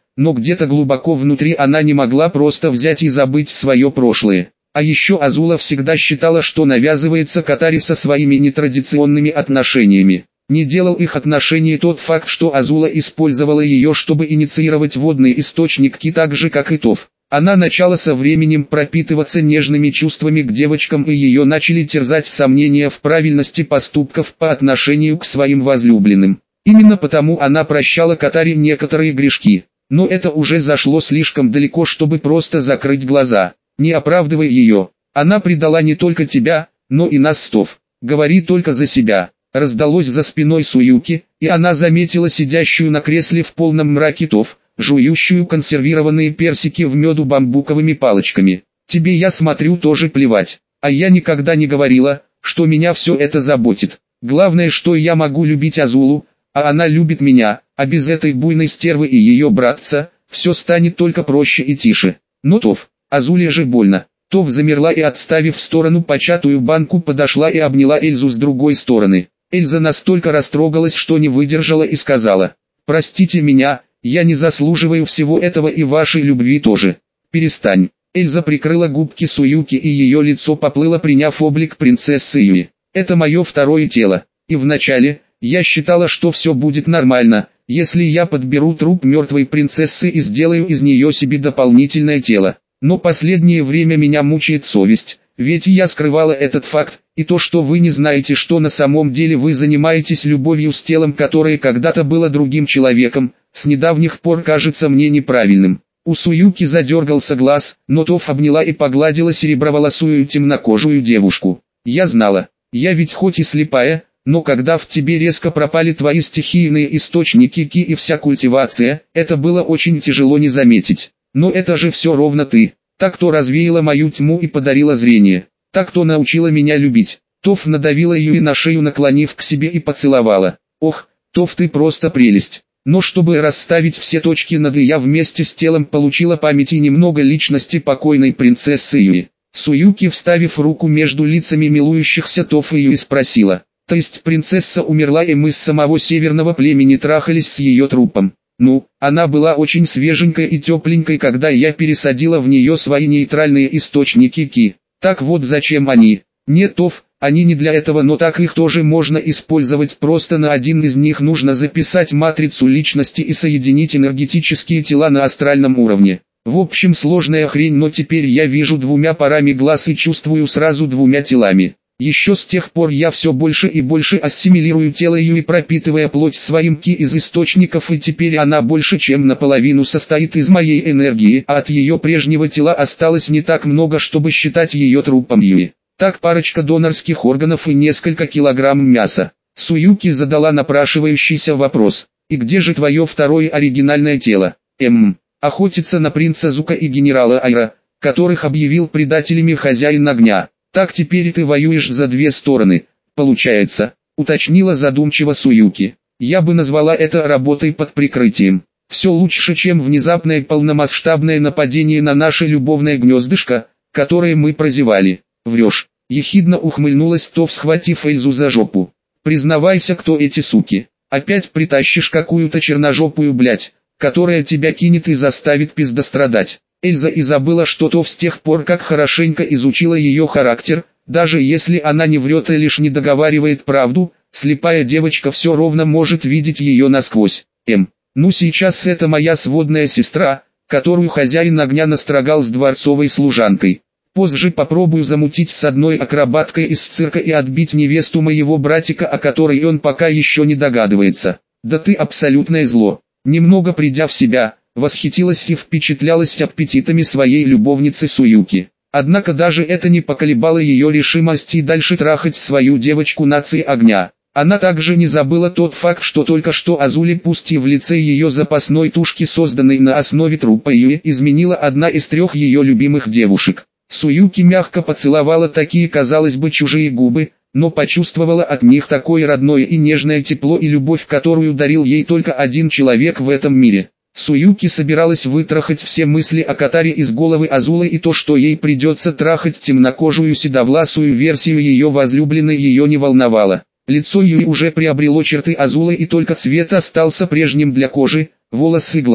Speaker 1: но где-то глубоко внутри она не могла просто взять и забыть свое прошлое. А еще Азула всегда считала, что навязывается Катари со своими нетрадиционными отношениями. Не делал их отношений тот факт, что Азула использовала ее, чтобы инициировать водный источник Ки так же, как и Тоф. Она начала со временем пропитываться нежными чувствами к девочкам, и ее начали терзать сомнения в правильности поступков по отношению к своим возлюбленным. Именно потому она прощала Катари некоторые грешки. Но это уже зашло слишком далеко, чтобы просто закрыть глаза. Не оправдывай ее. Она предала не только тебя, но и нас с Тоф. Говори только за себя. Раздалось за спиной Суюки, и она заметила сидящую на кресле в полном мраке Тоф, жующую консервированные персики в меду бамбуковыми палочками. Тебе, я смотрю, тоже плевать. А я никогда не говорила, что меня все это заботит. Главное, что я могу любить Азулу, а она любит меня, а без этой буйной стервы и ее братца, все станет только проще и тише. Но Тоф, Азуле же больно. Тоф замерла и, отставив в сторону початую банку, подошла и обняла Эльзу с другой стороны. Эльза настолько растрогалась, что не выдержала и сказала: «Простите меня, я не заслуживаю всего этого и вашей любви тоже. Перестань». Эльза прикрыла губки Суюки, и ее лицо поплыло, приняв облик принцессы Юи. «Это мое второе тело, и вначале я считала, что все будет нормально, если я подберу труп мертвой принцессы и сделаю из нее себе дополнительное тело. Но последнее время меня мучает совесть, ведь я скрывала этот факт, и то, что вы не знаете, что на самом деле вы занимаетесь любовью с телом, которое когда-то было другим человеком, с недавних пор кажется мне неправильным». У Суюки задергался глаз, но Тоф обняла и погладила сереброволосую темнокожую девушку. «Я знала, я ведь хоть и слепая, но когда в тебе резко пропали твои стихийные источники Ки и вся культивация, это было очень тяжело не заметить. Но это же все ровно ты. Так то развеяла мою тьму и подарила зрение. Так то научила меня любить». Тоф надавила ее на шею, наклонив к себе, и поцеловала. «Ох, Тоф, ты просто прелесть». Но чтобы расставить все точки над «и», я вместе с телом получила память и немного личности покойной принцессы Юи. Суюки, вставив руку между лицами милующихся Тоф и Юи, спросила: «То есть принцесса умерла, и мы с самого северного племени трахались с ее трупом?» «Ну, она была очень свеженькой и тепленькой, когда я пересадила в нее свои нейтральные источники Ки. Так вот зачем они?» «Нет, Тоф, они не для этого, но так их тоже можно использовать, просто на один из них нужно записать матрицу личности и соединить энергетические тела на астральном уровне. В общем, сложная хрень, но теперь я вижу двумя парами глаз и чувствую сразу двумя телами. Еще с тех пор я все больше и больше ассимилирую тело Юи, пропитывая плоть своим Ки из источников, и теперь она больше чем наполовину состоит из моей энергии, а от ее прежнего тела осталось не так много, чтобы считать ее трупом Юи. Так, парочка донорских органов и несколько килограмм мяса». Суюки задала напрашивающийся вопрос: «И где же твое второе оригинальное тело?» «Эм, охотиться на принца Зука и генерала Айра, которых объявил предателями хозяин огня. Так теперь ты воюешь за две стороны, получается», уточнила задумчиво Суюки. «Я бы назвала это работой под прикрытием. Все лучше, чем внезапное полномасштабное нападение на наше любовное гнездышко, которое мы прозевали». «Врешь», — ехидно ухмыльнулась Тоф, схватив Эльзу за жопу. «Признавайся, кто эти суки. Опять притащишь какую-то черножопую блядь, которая тебя кинет и заставит пиздострадать». Эльза и забыла, что Тоф с тех пор, как хорошенько изучила ее характер, даже если она не врет и лишь не договаривает правду, слепая девочка все ровно может видеть ее насквозь. «Эм, ну сейчас это моя сводная сестра, которую хозяин огня настрогал с дворцовой служанкой. Позже попробую замутить с одной акробаткой из цирка и отбить невесту моего братика, о которой он пока еще не догадывается. Да ты абсолютное зло». Немного придя в себя, восхитилась и впечатлялась аппетитами своей любовницы Суюки. Однако даже это не поколебало ее решимости и дальше трахать свою девочку нации огня. Она также не забыла тот факт, что только что Азуле, пусть и в лице ее запасной тушки, созданной на основе трупа Юи, изменила одна из трех ее любимых девушек. Суюки мягко поцеловала такие, казалось бы, чужие губы, но почувствовала от них такое родное и нежное тепло и любовь, которую дарил ей только один человек в этом мире. Суюки собиралась вытрахать все мысли о Катаре из головы Азулы, и то, что ей придется трахать темнокожую седовласую версию ее возлюбленной, ее не волновало. Лицо Юи уже приобрело черты Азулы, и только цвет остался прежним для кожи, волос и глаз.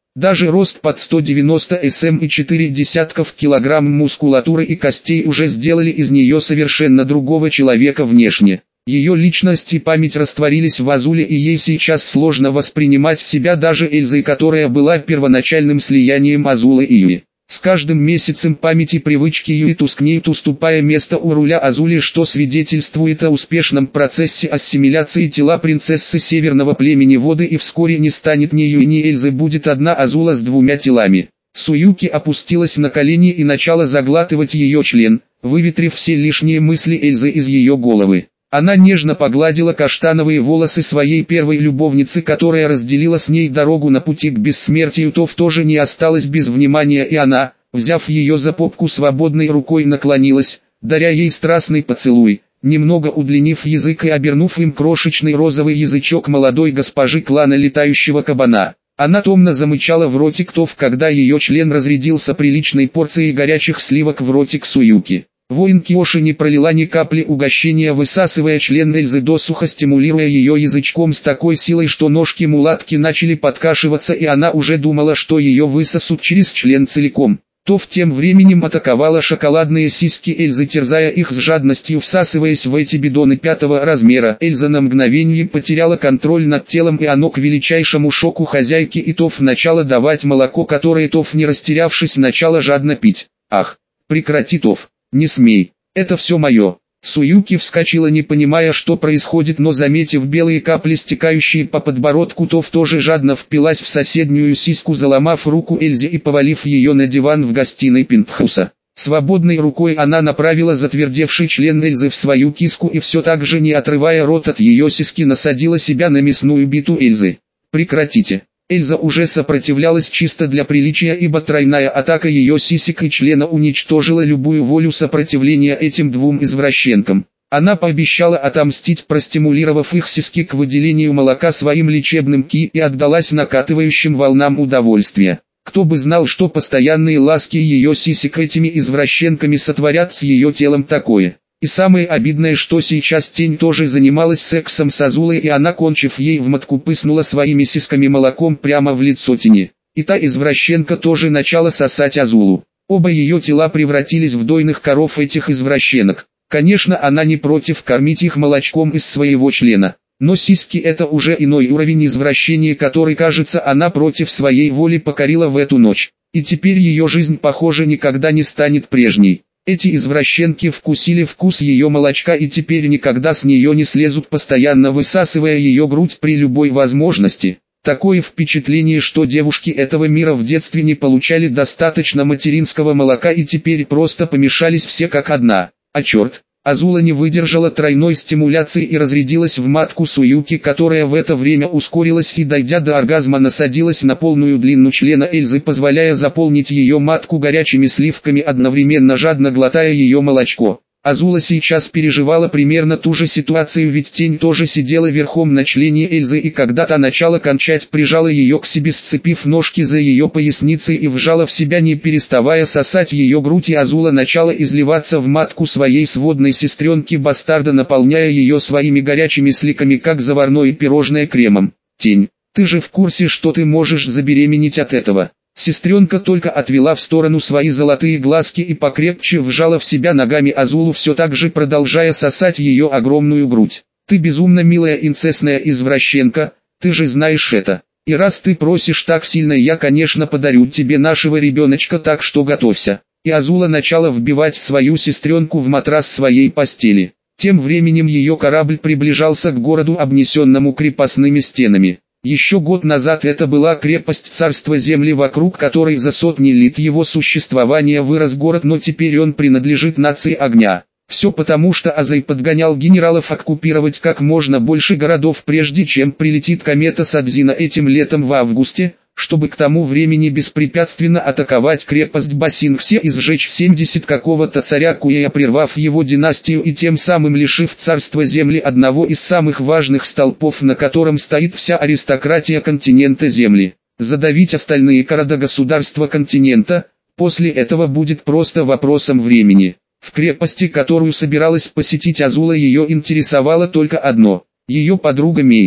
Speaker 1: Даже рост под сто девяносто сантиметров и четыре десятков килограмм мускулатуры и костей уже сделали из нее совершенно другого человека внешне. Ее личность и память растворились в Азуле, и ей сейчас сложно воспринимать себя даже Эльзой, которая была первоначальным слиянием Азулы и Юи. С каждым месяцем память и привычки Юи тускнеют, уступая место у руля Азуле, что свидетельствует о успешном процессе ассимиляции тела принцессы северного племени воды, и вскоре не станет ни Юи, ни Эльзы, будет одна Азула с двумя телами. Суюки опустилась на колени и начала заглатывать ее член, выветрив все лишние мысли Эльзы из ее головы. Она нежно погладила каштановые волосы своей первой любовницы, которая разделила с ней дорогу на пути к бессмертию. Тов тоже не осталась без внимания, и она, взяв ее за попку свободной рукой, наклонилась, даря ей страстный поцелуй, немного удлинив язык и обернув им крошечный розовый язычок молодой госпожи клана Летающего Кабана. Она томно замычала в ротик Тов, когда ее член разрядился приличной порцией горячих сливок в ротик Суюки. Воин Киоши не пролила ни капли угощения, высасывая член Эльзы досуха, стимулируя ее язычком с такой силой, что ножки мулатки начали подкашиваться, и она уже думала, что ее высосут через член целиком. Тов тем временем атаковала шоколадные сиськи Эльзы, терзая их с жадностью, всасываясь в эти бидоны пятого размера. Эльза на мгновение потеряла контроль над телом, и оно к величайшему шоку хозяйки и Тов начала давать молоко, которое Тов, не растерявшись, начала жадно пить. «Ах, прекрати, Тов! Не смей, это все мое». Суюки вскочила, не понимая, что происходит, но заметив белые капли, стекающие по подбородку, Тов тоже жадно впилась в соседнюю сиську, заломав руку Эльзе и повалив ее на диван в гостиной пентхауса. Свободной рукой она направила затвердевший член Эльзы в свою киску и все так же, не отрывая рот от ее сиськи, насадила себя на мясную биту Эльзы. «Прекратите». Эльза уже сопротивлялась чисто для приличия, ибо тройная атака ее сисек и члена уничтожила любую волю сопротивления этим двум извращенкам. Она пообещала отомстить, простимулировав их сиски к выделению молока своим лечебным ки, и отдалась накатывающим волнам удовольствия. Кто бы знал, что постоянные ласки ее сисек этими извращенками сотворят с ее телом такое. И самое обидное, что сейчас тень тоже занималась сексом с Азулой, и она, кончив ей в матку, пыснула своими сиськами молоком прямо в лицо тени. И та извращенка тоже начала сосать Азулу. Оба ее тела превратились в дойных коров этих извращенок. Конечно, она не против кормить их молочком из своего члена. Но сиськи — это уже иной уровень извращения, который, кажется, она против своей воли покорила в эту ночь. И теперь ее жизнь, похоже, никогда не станет прежней. Эти извращенки вкусили вкус ее молочка и теперь никогда с нее не слезут, постоянно высасывая ее грудь при любой возможности. Такое впечатление, что девушки этого мира в детстве не получали достаточно материнского молока и теперь просто помешались все как одна. А черт! Азула не выдержала тройной стимуляции и разрядилась в матку Суюки, которая в это время ускорилась и, дойдя до оргазма, насадилась на полную длину члена Эльзы, позволяя заполнить ее матку горячими сливками, одновременно жадно глотая ее молочко. Азула сейчас переживала примерно ту же ситуацию, ведь тень тоже сидела верхом на члене Эльзы, и когда та начала кончать, прижала ее к себе, сцепив ножки за ее поясницей и вжала в себя, не переставая сосать ее грудь, и Азула начала изливаться в матку своей сводной сестренки-бастарда, наполняя ее своими горячими сликами, как заварное пирожное кремом. «Тень, ты же в курсе, что ты можешь забеременеть от этого?» Сестренка только отвела в сторону свои золотые глазки и покрепче вжала в себя ногами Азулу, все так же продолжая сосать ее огромную грудь. «Ты безумно милая инцестная извращенка, ты же знаешь это. И раз ты просишь так сильно, я, конечно, подарю тебе нашего ребеночка, так что готовься». И Азула начала вбивать свою сестренку в матрас своей постели. Тем временем ее корабль приближался к городу, обнесенному крепостными стенами. Еще год назад это была крепость царства земли, вокруг которой за сотни лет его существования вырос город, но теперь он принадлежит нации огня. Все потому, что Азай подгонял генералов оккупировать как можно больше городов, прежде чем прилетит комета Садзина этим летом в августе, чтобы к тому времени беспрепятственно атаковать крепость Басингсе и сжечь семьдесят какого-то царя Куэя, прервав его династию и тем самым лишив царства земли одного из самых важных столпов, на котором стоит вся аристократия континента Земли. Задавить остальные города-государства континента, после этого будет просто вопросом времени. В крепости, которую собиралась посетить Азула, ее интересовало только одно – ее подруга Мей.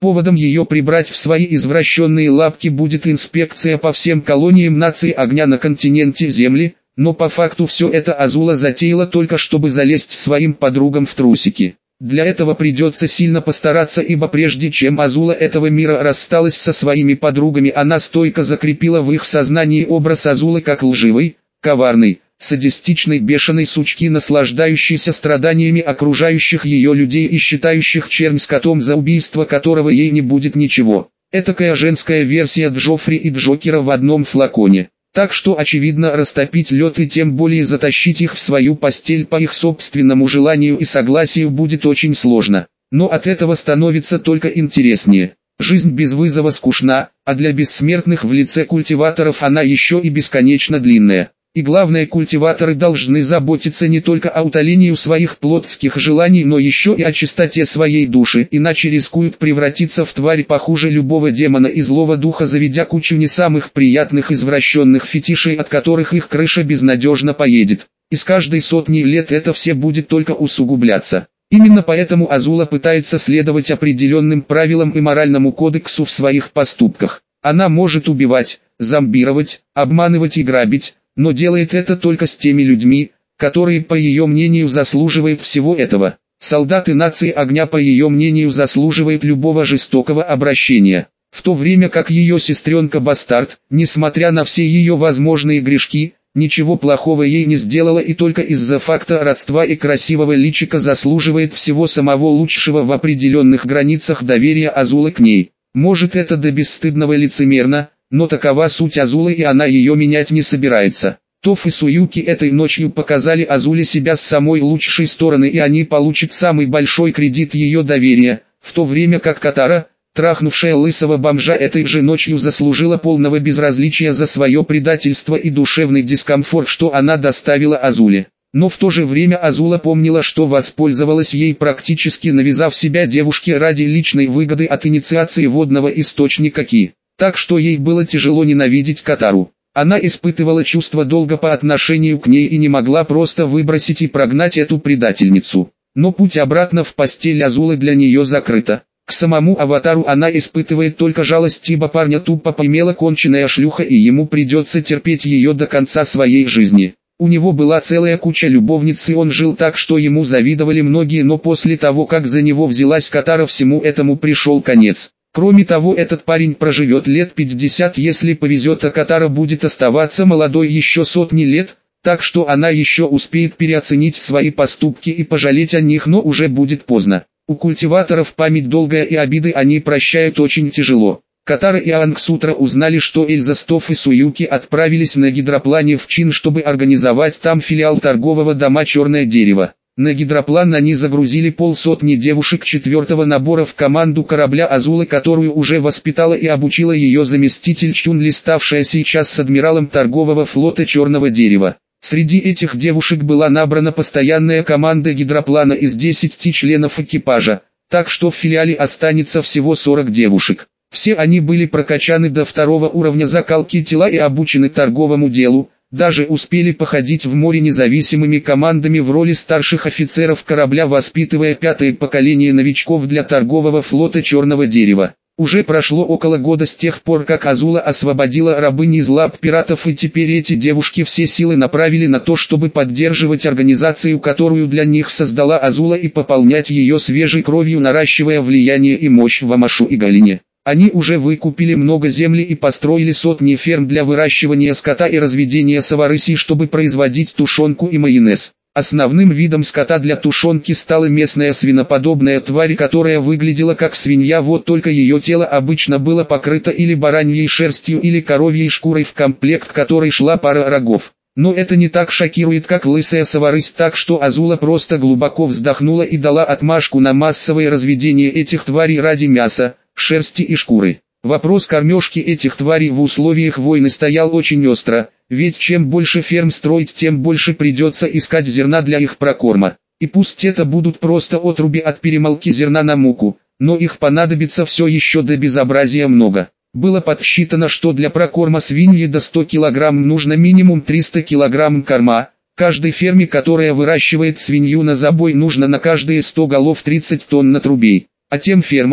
Speaker 1: Поводом ее прибрать в свои извращенные лапки будет инспекция по всем колониям нации огня на континенте Земли, но по факту все это Азула затеяла только чтобы залезть своим подругам в трусики. Для этого придется сильно постараться, ибо прежде чем Азула этого мира рассталась со своими подругами, она стойко закрепила в их сознании образ Азулы как лживой, коварной, садистичной бешеной сучки, наслаждающейся страданиями окружающих ее людей и считающих чернь скотом, за убийство которого ей не будет ничего. Этакая женская версия Джоффри и Джокера в одном флаконе. Так что очевидно, растопить лед и тем более затащить их в свою постель по их собственному желанию и согласию будет очень сложно. Но от этого становится только интереснее. Жизнь без вызова скучна, а для бессмертных в лице культиваторов она еще и бесконечно длинная. И главное, культиваторы должны заботиться не только о утолении своих плотских желаний, но еще и о чистоте своей души, иначе рискуют превратиться в тварь похуже любого демона и злого духа, заведя кучу не самых приятных извращенных фетишей, от которых их крыша безнадежно поедет. И с каждой сотней лет это все будет только усугубляться. Именно поэтому Азула пытается следовать определенным правилам и моральному кодексу в своих поступках. Она может убивать, зомбировать, обманывать и грабить, но делает это только с теми людьми, которые, по ее мнению, заслуживают всего этого. Солдаты нации огня, по ее мнению, заслуживают любого жестокого обращения. В то время как ее сестренка-бастард, несмотря на все ее возможные грешки, ничего плохого ей не сделала и только из-за факта родства и красивого личика заслуживает всего самого лучшего в определенных границах доверия Азулы к ней. Может, это до бесстыдного лицемерно, но такова суть Азулы, и она ее менять не собирается. Тоф и Суюки этой ночью показали Азуле себя с самой лучшей стороны, и они получат самый большой кредит ее доверия, в то время как Катара, трахнувшая лысого бомжа, этой же ночью заслужила полного безразличия за свое предательство и душевный дискомфорт, что она доставила Азуле. Но в то же время Азула помнила, что воспользовалась ей, практически навязав себя девушке ради личной выгоды от инициации водного источника Ки. Так что ей было тяжело ненавидеть Катару. Она испытывала чувство долга по отношению к ней и не могла просто выбросить и прогнать эту предательницу. Но путь обратно в постель Азулы для нее закрыто. К самому Аватару она испытывает только жалость, ибо парня тупо поймела конченая шлюха, и ему придется терпеть ее до конца своей жизни. У него была целая куча любовниц, и он жил так, что ему завидовали многие, но после того, как за него взялась Катара, всему этому пришел конец. Кроме того, этот парень проживет лет пятьдесят, если повезет, а Катара будет оставаться молодой еще сотни лет, так что она еще успеет переоценить свои поступки и пожалеть о них, но уже будет поздно. У культиваторов память долгая, и обиды они прощают очень тяжело. Катара и Ангсутра узнали, что Эльза, Стоф и Суюки отправились на гидроплане в Чин, чтобы организовать там филиал торгового дома «Черное дерево». На гидроплан они загрузили полсотни девушек четвертого набора в команду корабля Азулы, которую уже воспитала и обучила ее заместитель Чунли, ставшая сейчас с адмиралом торгового флота «Черного дерева». Среди этих девушек была набрана постоянная команда гидроплана из десяти членов экипажа, так что в филиале останется всего сорок девушек. Все они были прокачаны до второго уровня закалки тела и обучены торговому делу, даже успели походить в море независимыми командами в роли старших офицеров корабля, воспитывая пятое поколение новичков для торгового флота «Черного дерева». Уже прошло около года с тех пор, как Азула освободила рабынь из лап пиратов, и теперь эти девушки все силы направили на то, чтобы поддерживать организацию, которую для них создала Азула, и пополнять ее свежей кровью, наращивая влияние и мощь в Амашу и Галине. Они уже выкупили много земли и построили сотни ферм для выращивания скота и разведения саварыси, чтобы производить тушенку и майонез. Основным видом скота для тушенки стала местная свиноподобная тварь, которая выглядела как свинья, вот только ее тело обычно было покрыто или бараньей шерстью, или коровьей шкурой, в комплект которой шла пара рогов. Но это не так шокирует, как лысая саварысь, так что Азула просто глубоко вздохнула и дала отмашку на массовое разведение этих тварей ради мяса, шерсти и шкуры. Вопрос кормежки этих тварей в условиях войны стоял очень остро, ведь чем больше ферм строить, тем больше придется искать зерна для их прокорма. И пусть это будут просто отруби от перемолки зерна на муку, но их понадобится все еще до безобразия много. Было подсчитано, что для прокорма свиньи до ста килограмм нужно минимум триста килограмм корма. Каждой ферме, которая выращивает свинью на забой, нужно на каждые сто голов тридцать тонн отрубей. А тем фермам,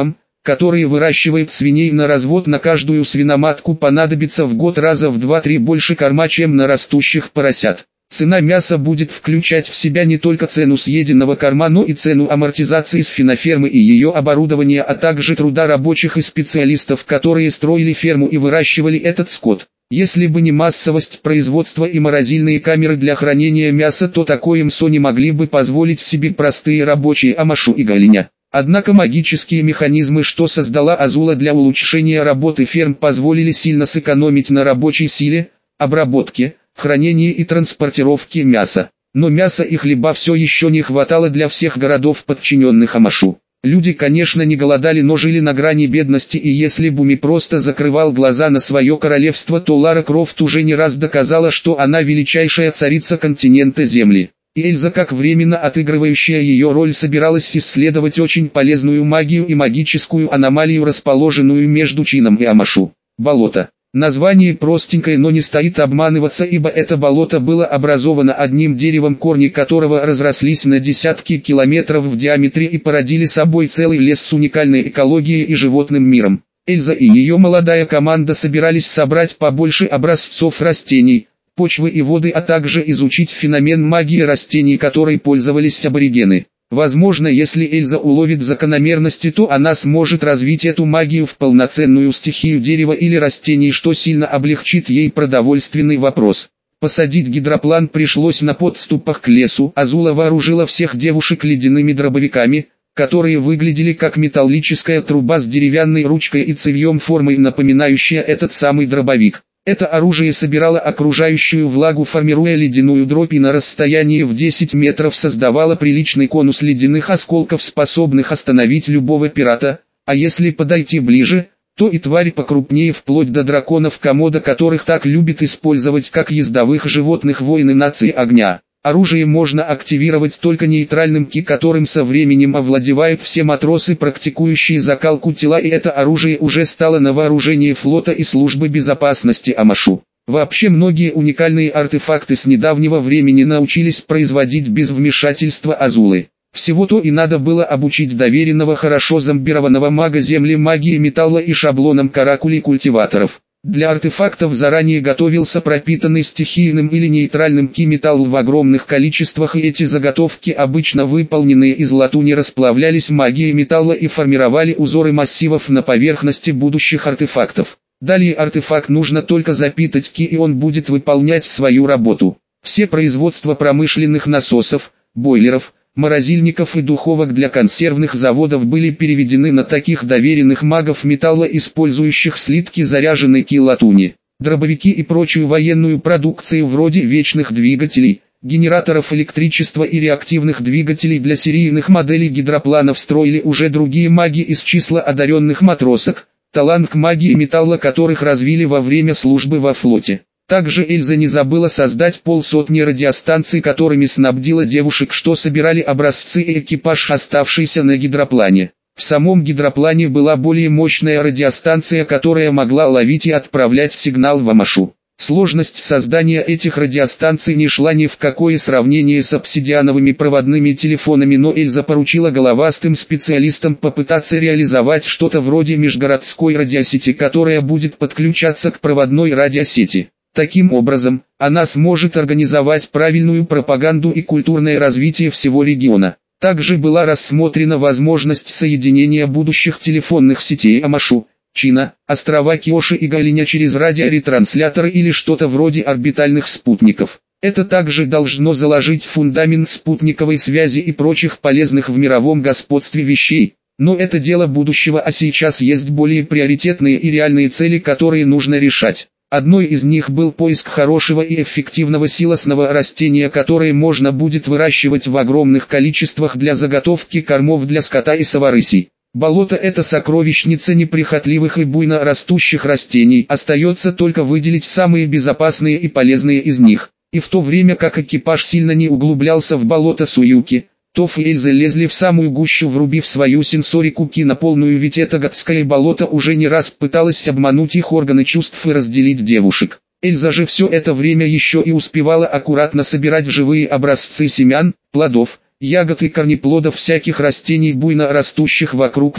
Speaker 1: которые выращивает свиней на развод, на каждую свиноматку понадобится в год раза в два-три больше корма, чем на растущих поросят. Цена мяса будет включать в себя не только цену съеденного корма, но и цену амортизации свинофермы и ее оборудования, а также труда рабочих и специалистов, которые строили ферму и выращивали этот скот. Если бы не массовость производства и морозильные камеры для хранения мяса, то такое мясо не могли бы позволить себе простые рабочие Амашу и Галиня. Однако магические механизмы, что создала Азула для улучшения работы ферм, позволили сильно сэкономить на рабочей силе, обработке, хранении и транспортировке мяса. Но мяса и хлеба все еще не хватало для всех городов, подчиненных Амашу. Люди, конечно, не голодали, но жили на грани бедности, и если Буми просто закрывал глаза на свое королевство, то Лара Крофт уже не раз доказала, что она величайшая царица континента Земли. И Эльза, как временно отыгрывающая ее роль, собиралась исследовать очень полезную магию и магическую аномалию, расположенную между Чином и Амашу. Болото. Название простенькое, но не стоит обманываться, ибо это болото было образовано одним деревом, корни которого разрослись на десятки километров в диаметре и породили собой целый лес с уникальной экологией и животным миром. Эльза и ее молодая команда собирались собрать побольше образцов растений, почвы и воды, а также изучить феномен магии растений, которой пользовались аборигены. Возможно, если Эльза уловит закономерности, то она сможет развить эту магию в полноценную стихию дерева или растений, что сильно облегчит ей продовольственный вопрос. Посадить гидроплан пришлось на подступах к лесу. Азула вооружила всех девушек ледяными дробовиками, которые выглядели как металлическая труба с деревянной ручкой и цевьем, формой напоминающая этот самый дробовик. Это оружие собирало окружающую влагу, формируя ледяную дробь, и на расстоянии в десять метров создавало приличный конус ледяных осколков, способных остановить любого пирата, а если подойти ближе, то и твари покрупнее, вплоть до драконов Комода, которых так любят использовать как ездовых животных воины нации огня. Оружие можно активировать только нейтральным ки, которым со временем овладевают все матросы, практикующие закалку тела, и это оружие уже стало на вооружении флота и службы безопасности Амашу. Вообще многие уникальные артефакты с недавнего времени научились производить без вмешательства Азулы. Всего-то и надо было обучить доверенного, хорошо зомбированного мага земли магии металла и шаблонам каракулей культиваторов. Для артефактов заранее готовился пропитанный стихийным или нейтральным ки металл в огромных количествах, и эти заготовки, обычно выполненные из латуни, расплавлялись магией металла и формировали узоры массивов на поверхности будущих артефактов. Далее артефакт нужно только запитать ки, и он будет выполнять свою работу. Все производства промышленных насосов, бойлеров, морозильников и духовок для консервных заводов были переведены на таких доверенных магов металла, использующих слитки заряженной ки латуни. Дробовики и прочую военную продукцию вроде вечных двигателей, генераторов электричества и реактивных двигателей для серийных моделей гидропланов строили уже другие маги из числа одаренных матросок, талант к магии металла которых развили во время службы во флоте. Также Эльза не забыла создать полсотни радиостанций, которыми снабдила девушек, что собирали образцы и экипаж, оставшийся на гидроплане. В самом гидроплане была более мощная радиостанция, которая могла ловить и отправлять сигнал в Амашу. Сложность создания этих радиостанций не шла ни в какое сравнение с обсидиановыми проводными телефонами, но Эльза поручила головастым специалистам попытаться реализовать что-то вроде межгородской радиосети, которая будет подключаться к проводной радиосети. Таким образом, она сможет организовать правильную пропаганду и культурное развитие всего региона. Также была рассмотрена возможность соединения будущих телефонных сетей Амашу, Чина, острова Киоши и Галиня через радиоретрансляторы или что-то вроде орбитальных спутников. Это также должно заложить фундамент спутниковой связи и прочих полезных в мировом господстве вещей. Но это дело будущего, а сейчас есть более приоритетные и реальные цели, которые нужно решать. Одной из них был поиск хорошего и эффективного силосного растения, которое можно будет выращивать в огромных количествах для заготовки кормов для скота и соварысей. Болото — это сокровищница неприхотливых и буйно растущих растений, остается только выделить самые безопасные и полезные из них. И в то время как экипаж сильно не углублялся в болото Суюки, Тоф и Эльза лезли в самую гущу, врубив свою сенсорику ки на полную, ведь это гадское болото уже не раз пыталось обмануть их органы чувств и разделить девушек. Эльза же все это время еще и успевала аккуратно собирать живые образцы семян, плодов, ягод и корнеплодов всяких растений, буйно растущих вокруг них.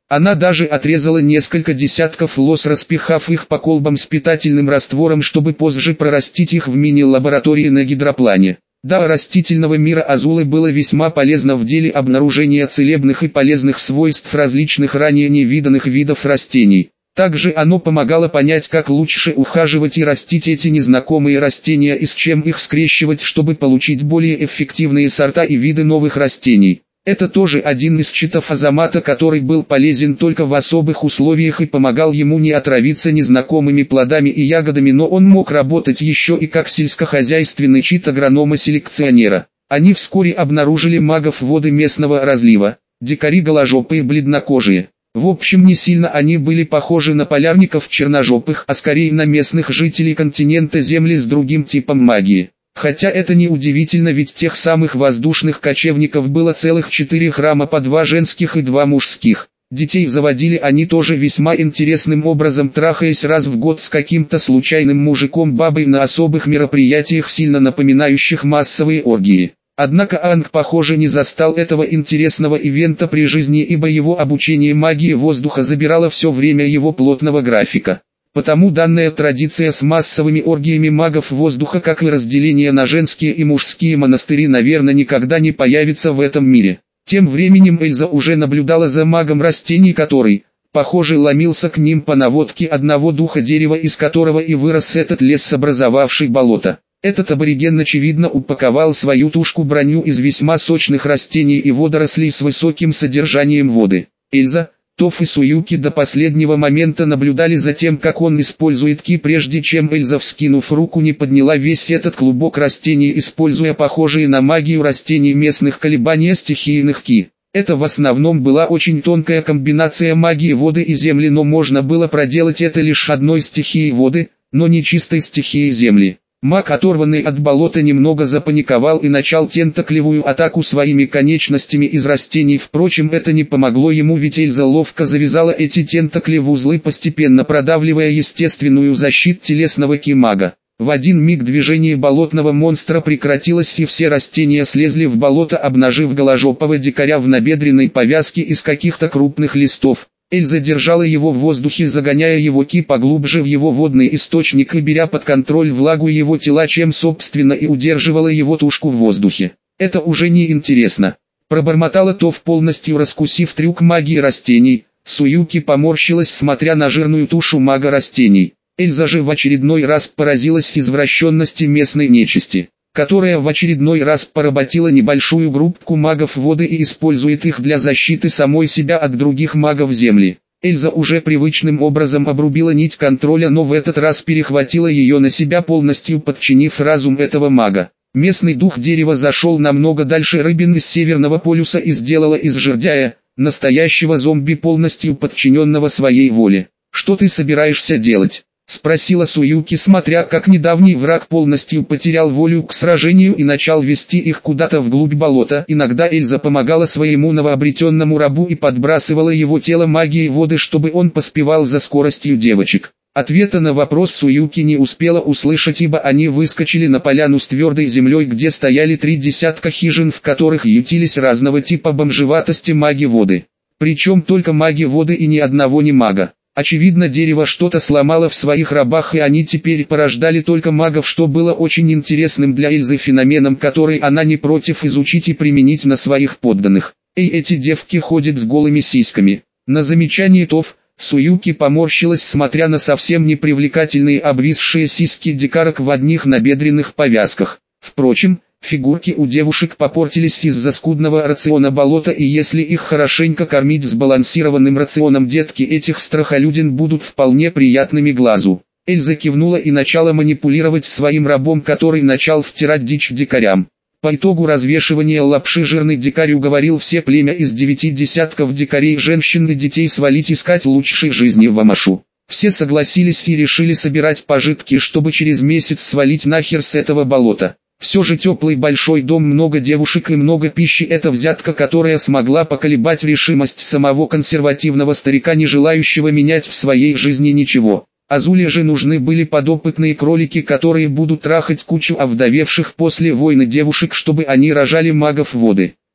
Speaker 1: Она даже отрезала несколько десятков лоз, распихав их по колбам с питательным раствором, чтобы позже прорастить их в мини-лаборатории на гидроплане. Для растительного мира Азулы было весьма полезно в деле обнаружения целебных и полезных свойств различных ранее невиданных видов растений. Также оно помогало понять, как лучше ухаживать и растить эти незнакомые растения и с чем их скрещивать, чтобы получить более эффективные сорта и виды новых растений. Это тоже один из читов Азамата, который был полезен только в особых условиях и помогал ему не отравиться незнакомыми плодами и ягодами, но он мог работать еще и как сельскохозяйственный чит агронома-селекционера. Они вскоре обнаружили магов воды местного разлива, дикари голожопые бледнокожие. В общем, не сильно они были похожи на полярников черножопых, а скорее на местных жителей континента Земли с другим типом магии. Хотя это не удивительно, ведь тех самых воздушных кочевников было целых четыре храма, по два женских и два мужских. Детей заводили они тоже весьма интересным образом, трахаясь раз в год с каким-то случайным мужиком-бабой на особых мероприятиях, сильно напоминающих массовые оргии. Однако Анг, похоже, не застал этого интересного ивента при жизни, ибо его обучение магии воздуха забирало все время его плотного графика. Потому данная традиция с массовыми оргиями магов воздуха, как и разделение на женские и мужские монастыри, наверное, никогда не появится в этом мире. Тем временем Эльза уже наблюдала за магом растений, который, похоже, ломился к ним по наводке одного духа дерева, из которого и вырос этот лес, образовавший болото. Этот абориген, очевидно, упаковал свою тушку-броню из весьма сочных растений и водорослей с высоким содержанием воды. Эльза, Тоф и Суюки до последнего момента наблюдали за тем, как он использует ки, прежде чем Эльза, вскинув руку, не подняла весь этот клубок растений, используя похожие на магию растений местных колебания стихийных ки. Это в основном была очень тонкая комбинация магии воды и земли, но можно было проделать это лишь одной стихией воды, но не чистой стихией земли. Маг, оторванный от болота, немного запаниковал и начал тентаклевую атаку своими конечностями из растений. Впрочем, это не помогло ему, ведь Эльза ловко завязала эти тентакли в узлы, постепенно продавливая естественную защиту телесного ки-мага. В один миг движение болотного монстра прекратилось, и все растения слезли в болото, обнажив голожопого дикаря в набедренной повязке из каких-то крупных листов. Эльза держала его в воздухе, загоняя его ки поглубже в его водный источник и беря под контроль влагу его тела, чем собственно и удерживала его тушку в воздухе. Это уже не интересно. Пробормотала Тоф, полностью раскусив трюк магии растений. Суюки поморщилась, смотря на жирную тушу мага растений. Эльза же в очередной раз поразилась извращенности местной нечисти, которая в очередной раз поработила небольшую группку магов воды и использует их для защиты самой себя от других магов земли. Эльза уже привычным образом обрубила нить контроля, но в этот раз перехватила ее на себя, полностью подчинив разум этого мага. Местный дух дерева зашел намного дальше рыбин из Северного полюса и сделала из жердяя настоящего зомби, полностью подчиненного своей воле. «Что ты собираешься делать?» — спросила Суюки, смотря как недавний враг полностью потерял волю к сражению и начал вести их куда-то вглубь болота. Иногда Эльза помогала своему новообретенному рабу и подбрасывала его тело магией воды, чтобы он поспевал за скоростью девочек. Ответа на вопрос Суюки не успела услышать, ибо они выскочили на поляну с твердой землей, где стояли три десятка хижин, в которых ютились разного типа бомжеватости маги воды. Причем только маги воды и ни одного не мага. Очевидно, дерево что-то сломало в своих рабах, и они теперь порождали только магов, что было очень интересным для Эльзы феноменом, который она не против изучить и применить на своих подданных. «Эй, эти девки ходят с голыми сиськами». На замечание Тоф, Суюки поморщилась, смотря на совсем непривлекательные обвисшие сиськи дикарок в одних набедренных повязках. Впрочем, фигурки у девушек попортились из-за скудного рациона болота, и если их хорошенько кормить сбалансированным рационом, детки этих страхолюдин будут вполне приятными глазу. Эльза кивнула и начала манипулировать своим рабом, который начал втирать дичь дикарям. По итогу развешивания лапши жирный дикарь уговорил все племя из девяти десятков дикарей, женщин и детей свалить искать лучшей жизни в Амашу. Все согласились и решили собирать пожитки, чтобы через месяц свалить нахер с этого болота. Все же теплый большой дом, много девушек и много пищи – это взятка, которая смогла поколебать решимость самого консервативного старика, не желающего менять в своей жизни ничего. Азуле же нужны были подопытные кролики, которые будут трахать кучу овдовевших после войны девушек, чтобы они рожали магов воды.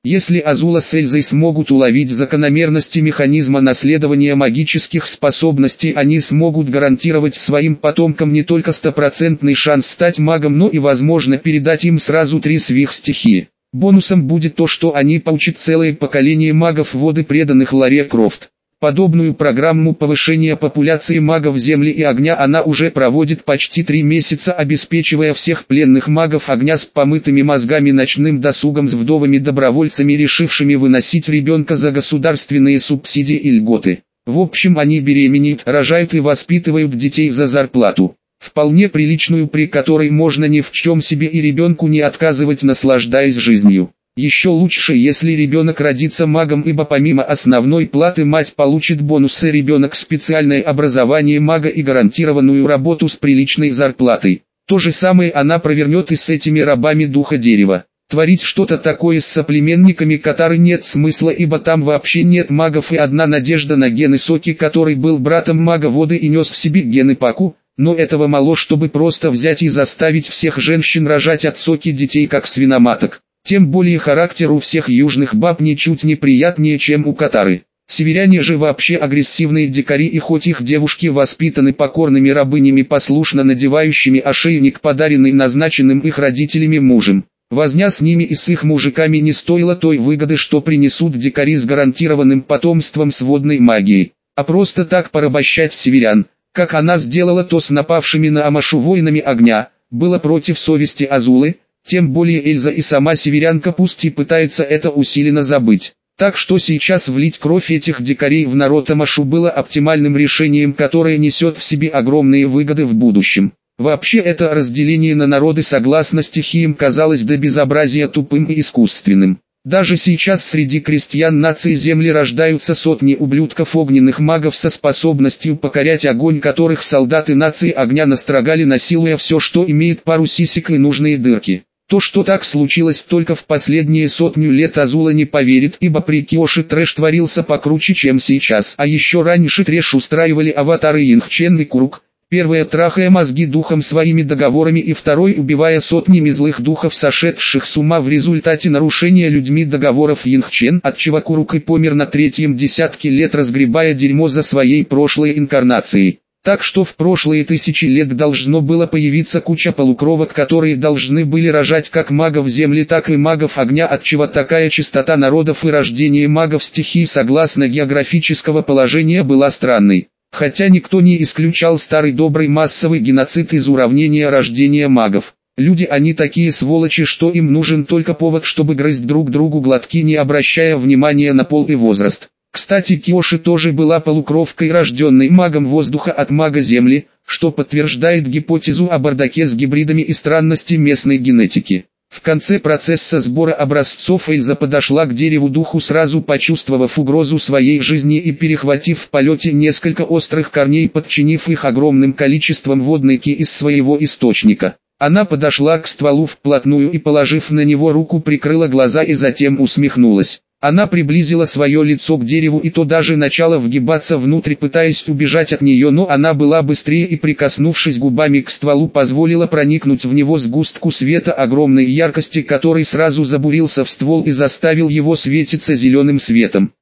Speaker 1: Если Азула с Эльзой смогут уловить закономерности механизма наследования магических способностей, они смогут гарантировать своим потомкам не только стопроцентный шанс стать магом, но и возможно передать им сразу три свих-стихии. Бонусом будет то, что они получат целое поколение магов воды, преданных Ларе Крофт. Подобную программу повышения популяции магов Земли и Огня она уже проводит почти три месяца, обеспечивая всех пленных магов Огня с помытыми мозгами, ночным досугом, с вдовами-добровольцами, решившими выносить ребенка за государственные субсидии и льготы. В общем, они беременеют, рожают и воспитывают детей за зарплату. Вполне приличную, при которой можно ни в чем себе и ребенку не отказывать, наслаждаясь жизнью. Еще лучше, если ребенок родится магом, ибо помимо основной платы мать получит бонусы: ребенок, специальное образование мага и гарантированную работу с приличной зарплатой. То же самое она провернет и с этими рабами духа дерева. Творить что-то такое с соплеменниками Катары нет смысла, ибо там вообще нет магов, и одна надежда на гены Соки, который был братом мага воды и нес в себе гены Паку. Но этого мало, чтобы просто взять и заставить всех женщин рожать от Соки детей как свиноматок. Тем более характер у всех южных баб ничуть не приятнее, чем у Катары. Северяне же вообще агрессивные дикари, и хоть их девушки воспитаны покорными рабынями, послушно надевающими ошейник, подаренный назначенным их родителями мужем, возня с ними и с их мужиками не стоила той выгоды, что принесут дикари с гарантированным потомством с водной магией. А просто так порабощать северян, как она сделала то с напавшими на Амашу воинами Огня, было против совести Азулы. Тем более Эльза и сама северянка пусть и пытается это усиленно забыть. Так что сейчас влить кровь этих дикарей в народ Амашу было оптимальным решением, которое несет в себе огромные выгоды в будущем. Вообще это разделение на народы согласно стихиям казалось до безобразия тупым и искусственным. Даже сейчас среди крестьян нации Земли рождаются сотни ублюдков огненных магов со способностью покорять огонь, которых солдаты нации Огня настрогали, насилуя все, что имеет пару сисек и нужные дырки. То, что так случилось только в последние сотню лет, Азула не поверит, ибо при Киоши трэш творился покруче, чем сейчас. А еще раньше трэш устраивали аватары Йингчен и Курук. Первое, трахая мозги духом своими договорами, и второй, убивая сотнями злых духов, сошедших с ума в результате нарушения людьми договоров Йингчен, отчего Курук и помер на третьем десятке лет, разгребая дерьмо за своей прошлой инкарнацией. Так что в прошлые тысячи лет должно было появиться куча полукровок, которые должны были рожать как магов Земли, так и магов Огня, отчего такая частота народов и рождение магов стихий согласно географического положения была странной. Хотя никто не исключал старый добрый массовый геноцид из уравнения рождения магов. Люди они такие сволочи, что им нужен только повод, чтобы грызть друг другу глотки, не обращая внимания на пол и возраст. Кстати, Киоши тоже была полукровкой, рожденной магом воздуха от мага Земли, что подтверждает гипотезу о бардаке с гибридами и странности местной генетики. В конце процесса сбора образцов Эльза подошла к дереву духу, сразу почувствовав угрозу своей жизни и перехватив в полете несколько острых корней, подчинив их огромным количеством водной ки из своего источника. Она подошла к стволу вплотную и, положив на него руку, прикрыла глаза и затем усмехнулась. Она приблизила свое лицо к дереву, и то даже начало вгибаться внутрь, пытаясь убежать от нее, но она была быстрее и, прикоснувшись губами к стволу, позволила проникнуть в него сгустку света огромной яркости, который сразу забурился в ствол и заставил его светиться зеленым светом.